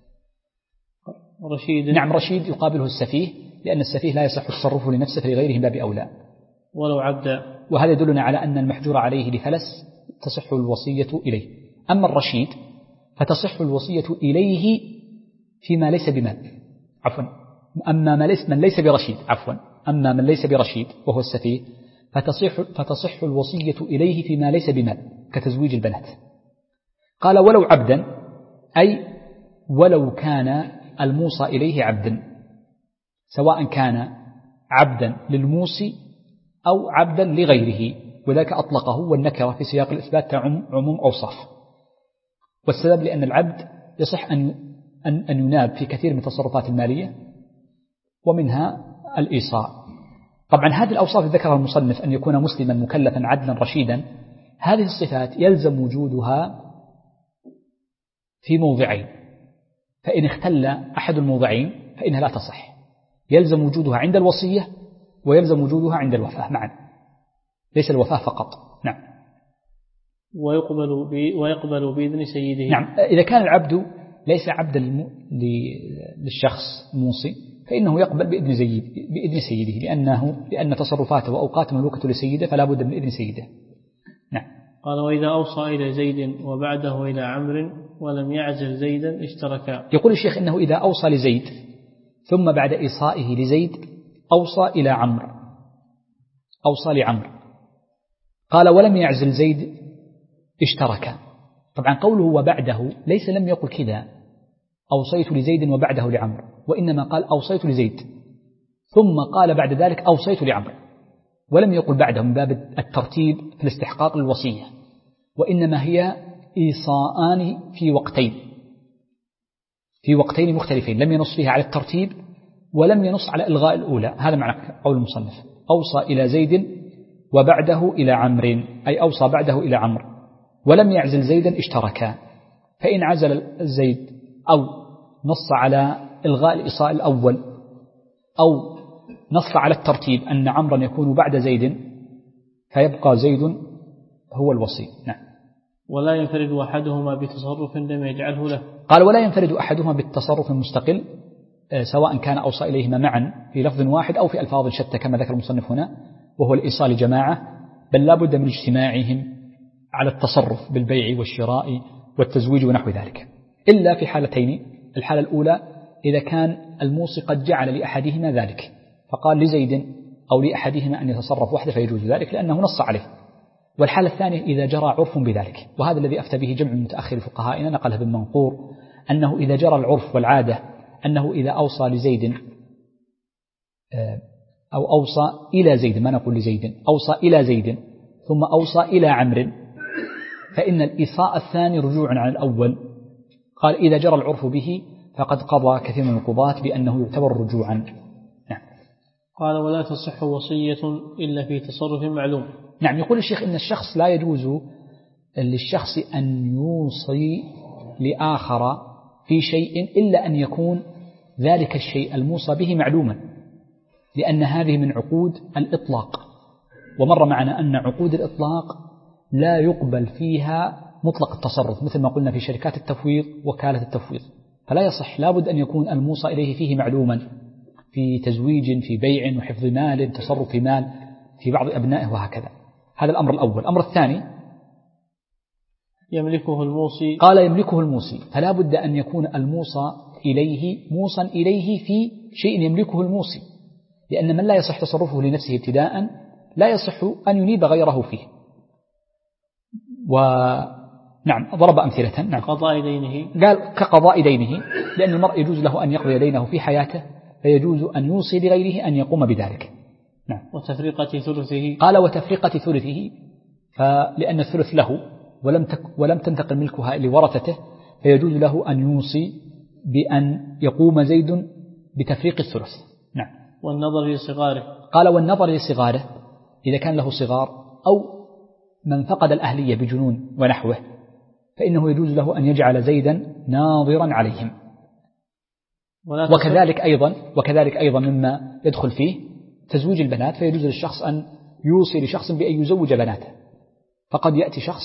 رشيد.
نعم، رشيد يقابله السفيه، لأن السفيه لا يصح تصرفه لنفسه فلغيره باب أولى.
ولو عبد.
وهذا يدلنا على أن المحجور عليه لفلس تصح الوصية إليه. أما الرشيد فتصح الوصية إليه فيما ليس بمال، عفوا، أما من ليس برشيد، عفوا، أما من ليس برشيد وهو السفيه فتصح الوصية إليه فيما ليس بمال كتزويج البنات. قال ولو عبدا، أي ولو كان الموصى إليه عبدا، سواء كان عبدا للموصي أو عبدا لغيره، وذلك أطلقه، والنكرة في سياق الإثبات تعم عموم أوصاف. والسبب لأن العبد يصح أن يناب في كثير من التصرفات المالية ومنها الإيصاء. طبعا هذه الأوصاف ذكرها المصنف، أن يكون مسلما مكلفا عدلا رشيدا، هذه الصفات يلزم وجودها في موضعين، فإن اختل أحد الموضعين فإنها لا تصح. يلزم وجودها عند الوصية ويلزم وجودها عند الوفاة معا، ليس الوفاة فقط. نعم.
ويقبل بإذن سيده.
نعم، إذا كان العبد ليس عبدا للشخص الموصي فإنه يقبل بإذن سيده، لأن تصرفاته وأوقاته مملوكة لسيده، فلا بد من إذن سيده. نعم.
قال وإذا أوصى إلى زيد وبعده إلى عمرو ولم يعزل زيدا اشتركا.
يقول الشيخ إنه إذا أوصى لزيد ثم بعد إيصائه لزيد أوصى إلى عمرو، أوصى لعمرو، قال ولم يعزل زيد اشتركا. طبعا قوله وبعده ليس لم يقل كذا أوصيت لزيد وبعده لعمرو، وإنما قال أوصيت لزيد ثم قال بعد ذلك أوصيت لعمرو، ولم يقل بعده من باب الترتيب في الاستحقاق للوصية، وإنما هي إيصاءان في وقتين مختلفين، لم ينص فيها على الترتيب ولم ينص على إلغاء الأولى. هذا معنى قول المصنف أوصى إلى زيد وبعده إلى عمرو، أي أوصى بعده إلى عمرو، ولم يعزل زيدا اشتركا. فإن عزل زيد أو نص على إلغاء الإيصاء الأول أو نص على الترتيب أن عمرا يكون بعد زيد فيبقى زيد هو الوصي. نعم.
ولا ينفرد أحدهما بتصرف لم يجعله له.
قال ولا ينفرد أحدهما بالتصرف المستقل، سواء كان أوصى إليهما معا في لفظ واحد أو في ألفاظ شتى كما ذكر المصنف هنا، وهو الإيصال جماعة، بل لا بد من اجتماعهم على التصرف بالبيع والشراء والتزويج ونحو ذلك، إلا في حالتين. الحالة الأولى إذا كان الموصي قد جعل لأحدهما ذلك، فقال لزيد أو لأحدهما أن يتصرف وحده فيجوز ذلك لأنه نص عليه. والحالة الثانية إذا جرى عرف بذلك، وهذا الذي أفتى به جمع من متأخر فقهائنا نقله ابن منقور، أنه إذا جرى العرف والعادة أنه إذا أوصى لزيد أو أوصى إلى زيد، ما نقول لزيد، أوصى إلى زيد ثم أوصى إلى عمرو، فإن الإيصاء الثاني رجوع عن الأول. قال إذا جرى العرف به فقد قضى كثير من القضاة بأنه يعتبر رجوعا. نعم.
قال ولا تصح وصية إلا في تصرف معلوم.
نعم. يقول الشيخ إن الشخص لا يجوز للشخص أن يوصي لآخر في شيء إلا أن يكون ذلك الشيء الموصى به معلوما، لأن هذه من عقود الإطلاق، ومر معنا أن عقود الإطلاق لا يقبل فيها مطلق التصرف، مثل ما قلنا في شركات التفويض وكالة التفويض، فلا يصح، لابد أن يكون الموصى إليه فيه معلوما في تزويج، في بيع وحفظ مال، تصرف في مال في بعض أبنائه وهكذا. هذا الأمر الأول. الأمر الثاني
يملكه الموصي.
قال يملكه الموصي، فلا بد أن يكون الموصى إليه موصى إليه في شيء يملكه الموصي، لأن من لا يصح تصرفه لنفسه ابتداء لا يصح أن ينيب غيره فيه. ونعم ضرب أمثلة. نعم.
قضاء دينه،
قال كقضاء دينه، لأن المرء يجوز له أن يقضي دينه في حياته، فيجوز أن يوصي لغيره أن يقوم بذلك. نعم.
وتفرقة ثلثه.
قال وتفرقة ثلثه، فلأن الثلث له ولم تنتقل ملكها لورثته، فيجوز له أن يوصي بأن يقوم زيد بتفريق الثلث. نعم.
والنظر لصغاره.
قال والنظر لصغاره، إذا كان له صغار أو من فقد الأهلية بجنون ونحوه، فإنه يجوز له أن يجعل زيدا ناظرا عليهم، وكذلك أيضا مما يدخل فيه تزويج البنات، فيجوز للشخص أن يوصي لشخص بأن يزوج بناته، فقد يأتي شخص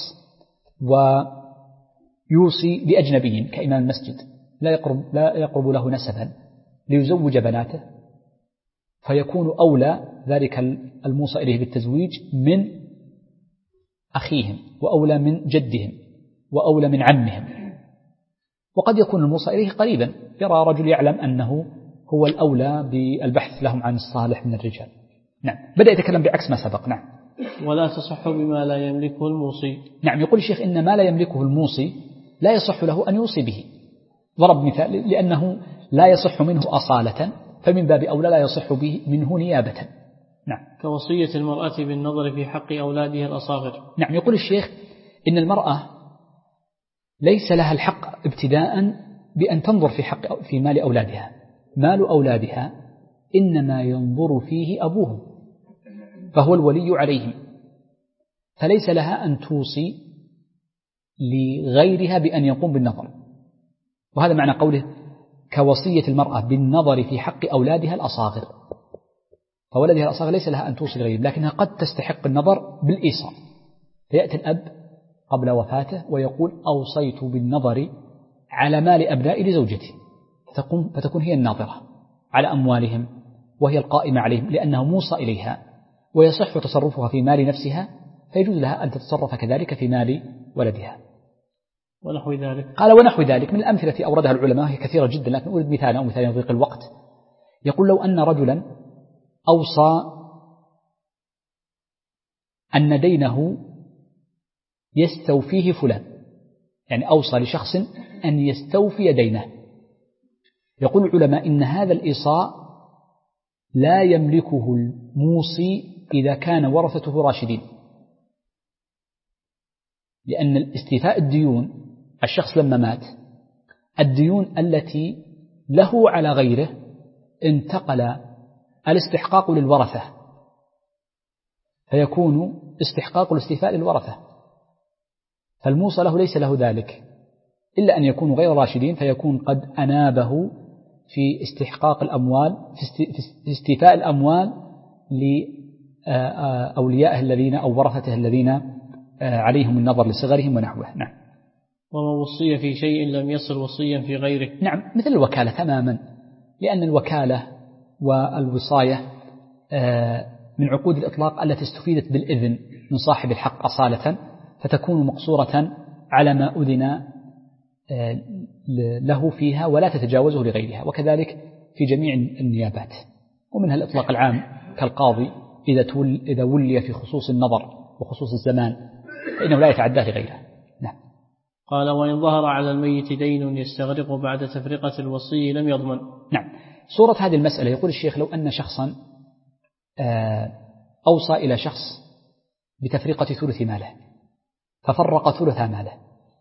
ويوصي لأجنبي كإمام المسجد لا يقرب له نسبا ليزوج بناته، فيكون أولى ذلك الموصى إليه بالتزويج من أخيهم، وأولى من جدهم، وأولى من عمهم. وقد يكون الموصى إليه قريبا، يرى رجل يعلم أنه هو الأولى بالبحث لهم عن الصالح من الرجال. نعم، بدأ يتكلم بعكس ما سبق. نعم.
ولا تصح بما لا يملكه الموصي.
نعم، يقول الشيخ إن ما لا يملكه الموصي لا يصح له أن يوصي به. ضرب مثال لأنه لا يصح منه أصالة، فمن باب أولى لا يصح به منه نيابة. نعم.
كوصية المرأة بالنظر في حق أولادها الأصاغر.
نعم، يقول الشيخ إن المرأة ليس لها الحق ابتداء بأن تنظر في مال أولادها. مال أولادها إنما ينظر فيه أبوهم، فهو الولي عليهم، فليس لها أن توصي لغيرها بأن يقوم بالنظر. وهذا معنى قوله كوصية المرأة بالنظر في حق أولادها الأصاغر، فولدها الأصاغر ليس لها أن توصي لغيرهم، لكنها قد تستحق النظر بالإيصاء. فيأتي الأب قبل وفاته ويقول أوصيت بالنظر على مال أبنائي لزوجتي، فتكون هي الناظرة على أموالهم وهي القائمة عليهم، لأنه موصى إليها، ويصح تصرفها في مال نفسها، فيجوز لها أن تتصرف كذلك في مال ولدها.
ونحو ذلك.
قال ونحو ذلك من الأمثلة أوردها العلماء هي كثيرة جدا، لكن أريد مثالا أو مثالين يضيق الوقت. يقول لو أن رجلا أوصى أن دينه يستوفيه فلان، يعني أوصى لشخص أن يستوفي دينه، يقول العلماء إن هذا الإيصاء لا يملكه الموصي إذا كان ورثته راشدين، لأن الاستيفاء الديون، الشخص لما مات الديون التي له على غيره انتقل الاستحقاق للورثة، فيكون استحقاق الاستيفاء للورثة، فالموصى له ليس له ذلك إلا أن يكونوا غير راشدين، فيكون قد أنابه في استحقاق الأموال، في استيفاء الأموال لأوليائه الذين أو ورثته الذين عليهم النظر لصغرهم ونحوه. نعم.
وما وصي في شيء لم يصل وصيا في غيره.
نعم، مثل الوكالة تماما، لأن الوكالة والوصاية من عقود الإطلاق التي استفيدت بالإذن من صاحب الحق أصالة، فتكون مقصورة على ما أذن له فيها ولا تتجاوزه لغيرها، وكذلك في جميع النيابات. ومنها الإطلاق العام كالقاضي إذا ولي في خصوص النظر وخصوص الزمان فإنه لا يتعداه لغيره. نعم.
قال وإن ظهر على الميت دين يستغرق بعد تفرقة الوصي لم يضمن.
نعم. صورة هذه المسألة يقول الشيخ لو أن شخصا أوصى إلى شخص بتفرقة ثلث ماله، ففرق ثلث ماله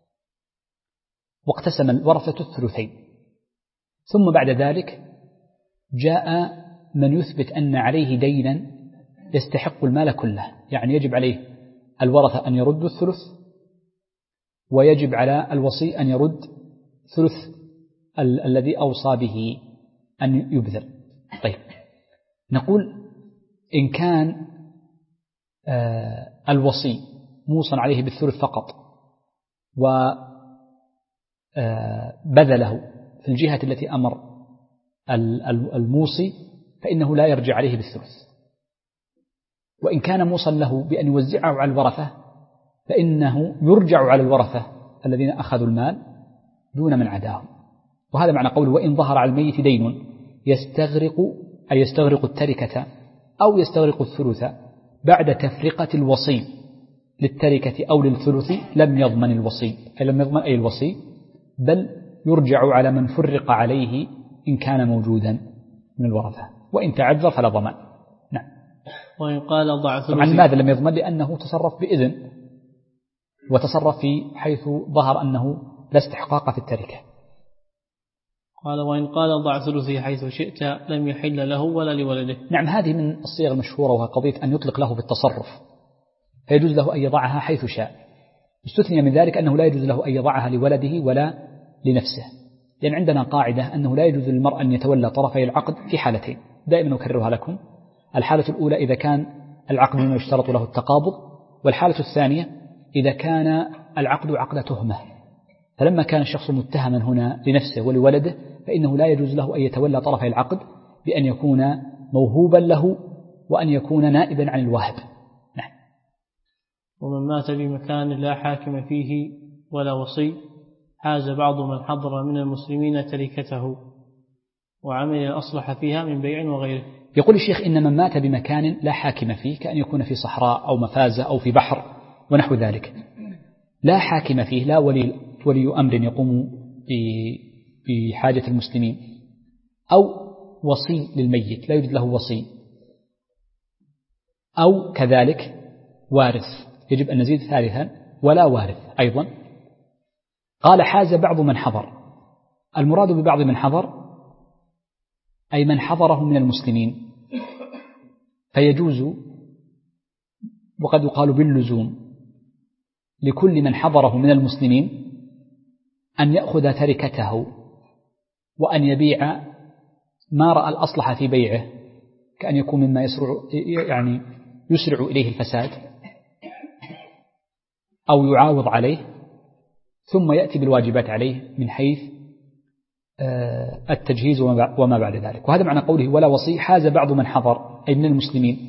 واقتسم الورثة الثلثين، ثم بعد ذلك جاء من يثبت أن عليه دينا يستحق المال كله، يعني يجب عليه الورثة أن يردوا الثلث، ويجب على الوصي أن يرد ثلث الذي أوصى به أن يبذل. طيب، نقول إن كان الوصي موصى عليه بالثلث فقط وبذله في الجهة التي أمر الموصي، فإنه لا يرجع عليه بالثلث. وإن كان موصى له بأن يوزعه على الورثة فإنه يرجع على الورثة الذين أخذوا المال دون من عداهم. وهذا معنى قوله وإن ظهر على الميت دين يستغرق التركة أو يستغرق الثلث بعد تفرقة الوصي للتركة أو للثلث لم يضمن الوصي، أي لم يضمن أي الوصي، بل يرجع على من فرق عليه إن كان موجودا من الورثة، وإن تعذر فلا ضمان. نعم.
وإن قال ضع ثلث.
طبعا ماذا لم يضمن؟ لأنه تصرف بإذن، وتصرف في حيث ظهر أنه لا استحقاق في التركة.
قال وإن قال ضع ثلثي حيث شئت لم يحل له ولا لولده.
نعم، هذه من الصيغ المشهورة، وهي قضية أن يطلق له في التصرف، فيجوز له أن يضعها حيث شاء. استثني من ذلك أنه لا يجوز له أن يضعها لولده ولا لنفسه، لأن عندنا قاعدة أنه لا يجوز للمرء أن يتولى طرفي العقد في حالتين دائما أكررها لكم. الحالة الأولى إذا كان العقد مما يشترط له التقابض، والحالة الثانية إذا كان العقد عقد تهمة. فلما كان الشخص متهما هنا لنفسه ولولده فإنه لا يجوز له أن يتولى طرفي العقد بأن يكون موهوبا له وأن يكون نائبا عن الواهب. نعم.
ومن مات بمكان لا حاكم فيه ولا وصي حاز بعض من حضر من المسلمين تركته وعمل الأصلح فيها من بيع وغيره.
يقول الشيخ إن من مات بمكان لا حاكم فيه كأن يكون في صحراء أو مفازة أو في بحر ونحو ذلك، لا حاكم فيه، لا ولي أمر يقوم بحاجة المسلمين، أو وصي للميت لا يوجد له وصي، أو كذلك وارث، يجب أن نزيد ثالثا ولا وارث أيضا. قال حاز بعض من حضر. المراد ببعض من حضر أي من حضره من المسلمين، فيجوز وقد يقال باللزوم لكل من حضره من المسلمين أن يأخذ تركته وأن يبيع ما رأى الأصلح في بيعه، كأن يكون مما يسرع إليه الفساد أو يعاوض عليه، ثم يأتي بالواجبات عليه من حيث التجهيز وما بعد ذلك. وهذا معنى قوله ولا وصي. حاز بعض من حضر أي من المسلمين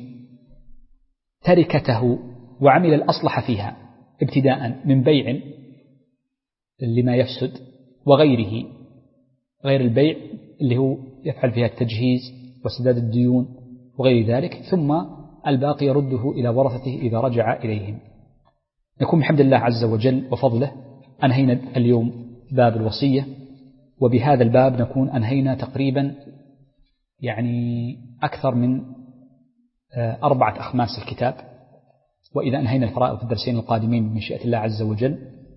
تركته وعمل الأصلح فيها ابتداء من بيع لما يفسد وغيره، غير البيع اللي هو يفعل فيها التجهيز وسداد الديون وغير ذلك، ثم الباقي يرده إلى ورثته إذا رجع إليهم. نكون بحمد الله عز وجل وفضله أنهينا اليوم باب الوصية، وبهذا الباب نكون أنهينا تقريبا أكثر من 4 أخماس الكتاب. وإذا أنهينا الفرائض في الدرسين القادمين من مشيئة الله عز وجل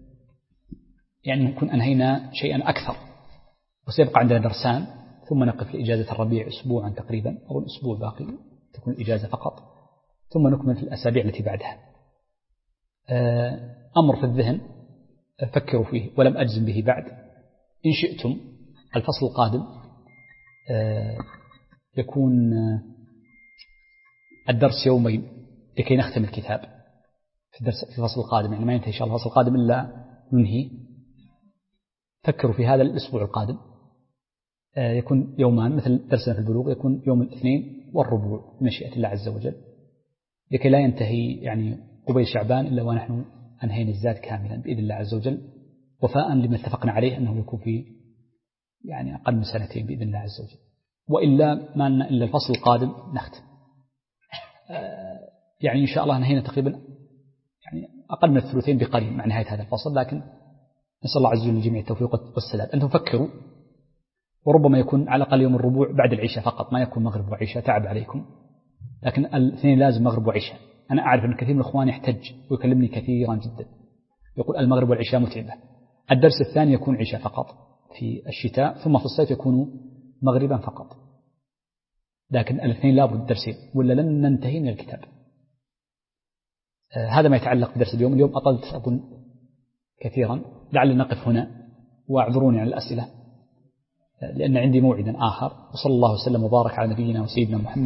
نكون أنهينا شيئا أكثر، وسيبقى عندنا درسان ثم نقف لإجازة الربيع أسبوعا تقريبا أو الأسبوع باقي تكون الإجازة فقط، ثم نكمل في الأسابيع التي بعدها. أمر في الذهن فكروا فيه ولم أجزم به بعد. إن شئتم الفصل القادم يكون الدرس يومين لكي نختم الكتاب في الفصل القادم، ما ينتهي إن شاء الله الفصل القادم إلا ننهي. فكروا في هذا الأسبوع القادم يكون يومان مثل درسنا في البلوغ، يكون يوم الاثنين والربوع بمشيئة الله عز وجل، لكي لا ينتهي قبيل شعبان إلا ونحن أنهينا الزاد كاملا بإذن الله عز وجل، وفاء لما اتفقنا عليه أنه يكون في أقل من 2 بإذن الله عز وجل. وإلا ما لنا إلا الفصل القادم نختم. إن شاء الله نهينا تقريبا أقل من 3 بقليل مع نهاية هذا الفصل، لكن نسأل الله عز وجل للجميع التوفيق والسداد. أنتم فكروا، وربما يكون على الأقل يوم الربوع بعد العشاء فقط، ما يكون مغرب وعشاء، تعب عليكم، لكن الاثنين لازم مغرب وعشاء. أنا أعرف أن كثير من الإخوان يحتج ويكلمني كثيرا جدا يقول المغرب والعشاء متعبة. الدرس الثاني يكون عشاء فقط في الشتاء، ثم في الصيف يكون مغربا فقط، لكن الاثنين لابد درسين ولا لن ننتهي من الكتاب. هذا ما يتعلق بدرس اليوم. اليوم أطلت أظن كثيرا، لعل نقف هنا، واعذروني عن الأسئلة لأن عندي موعدا آخر. وصلى الله وسلم وبارك على نبينا وسيدنا محمد.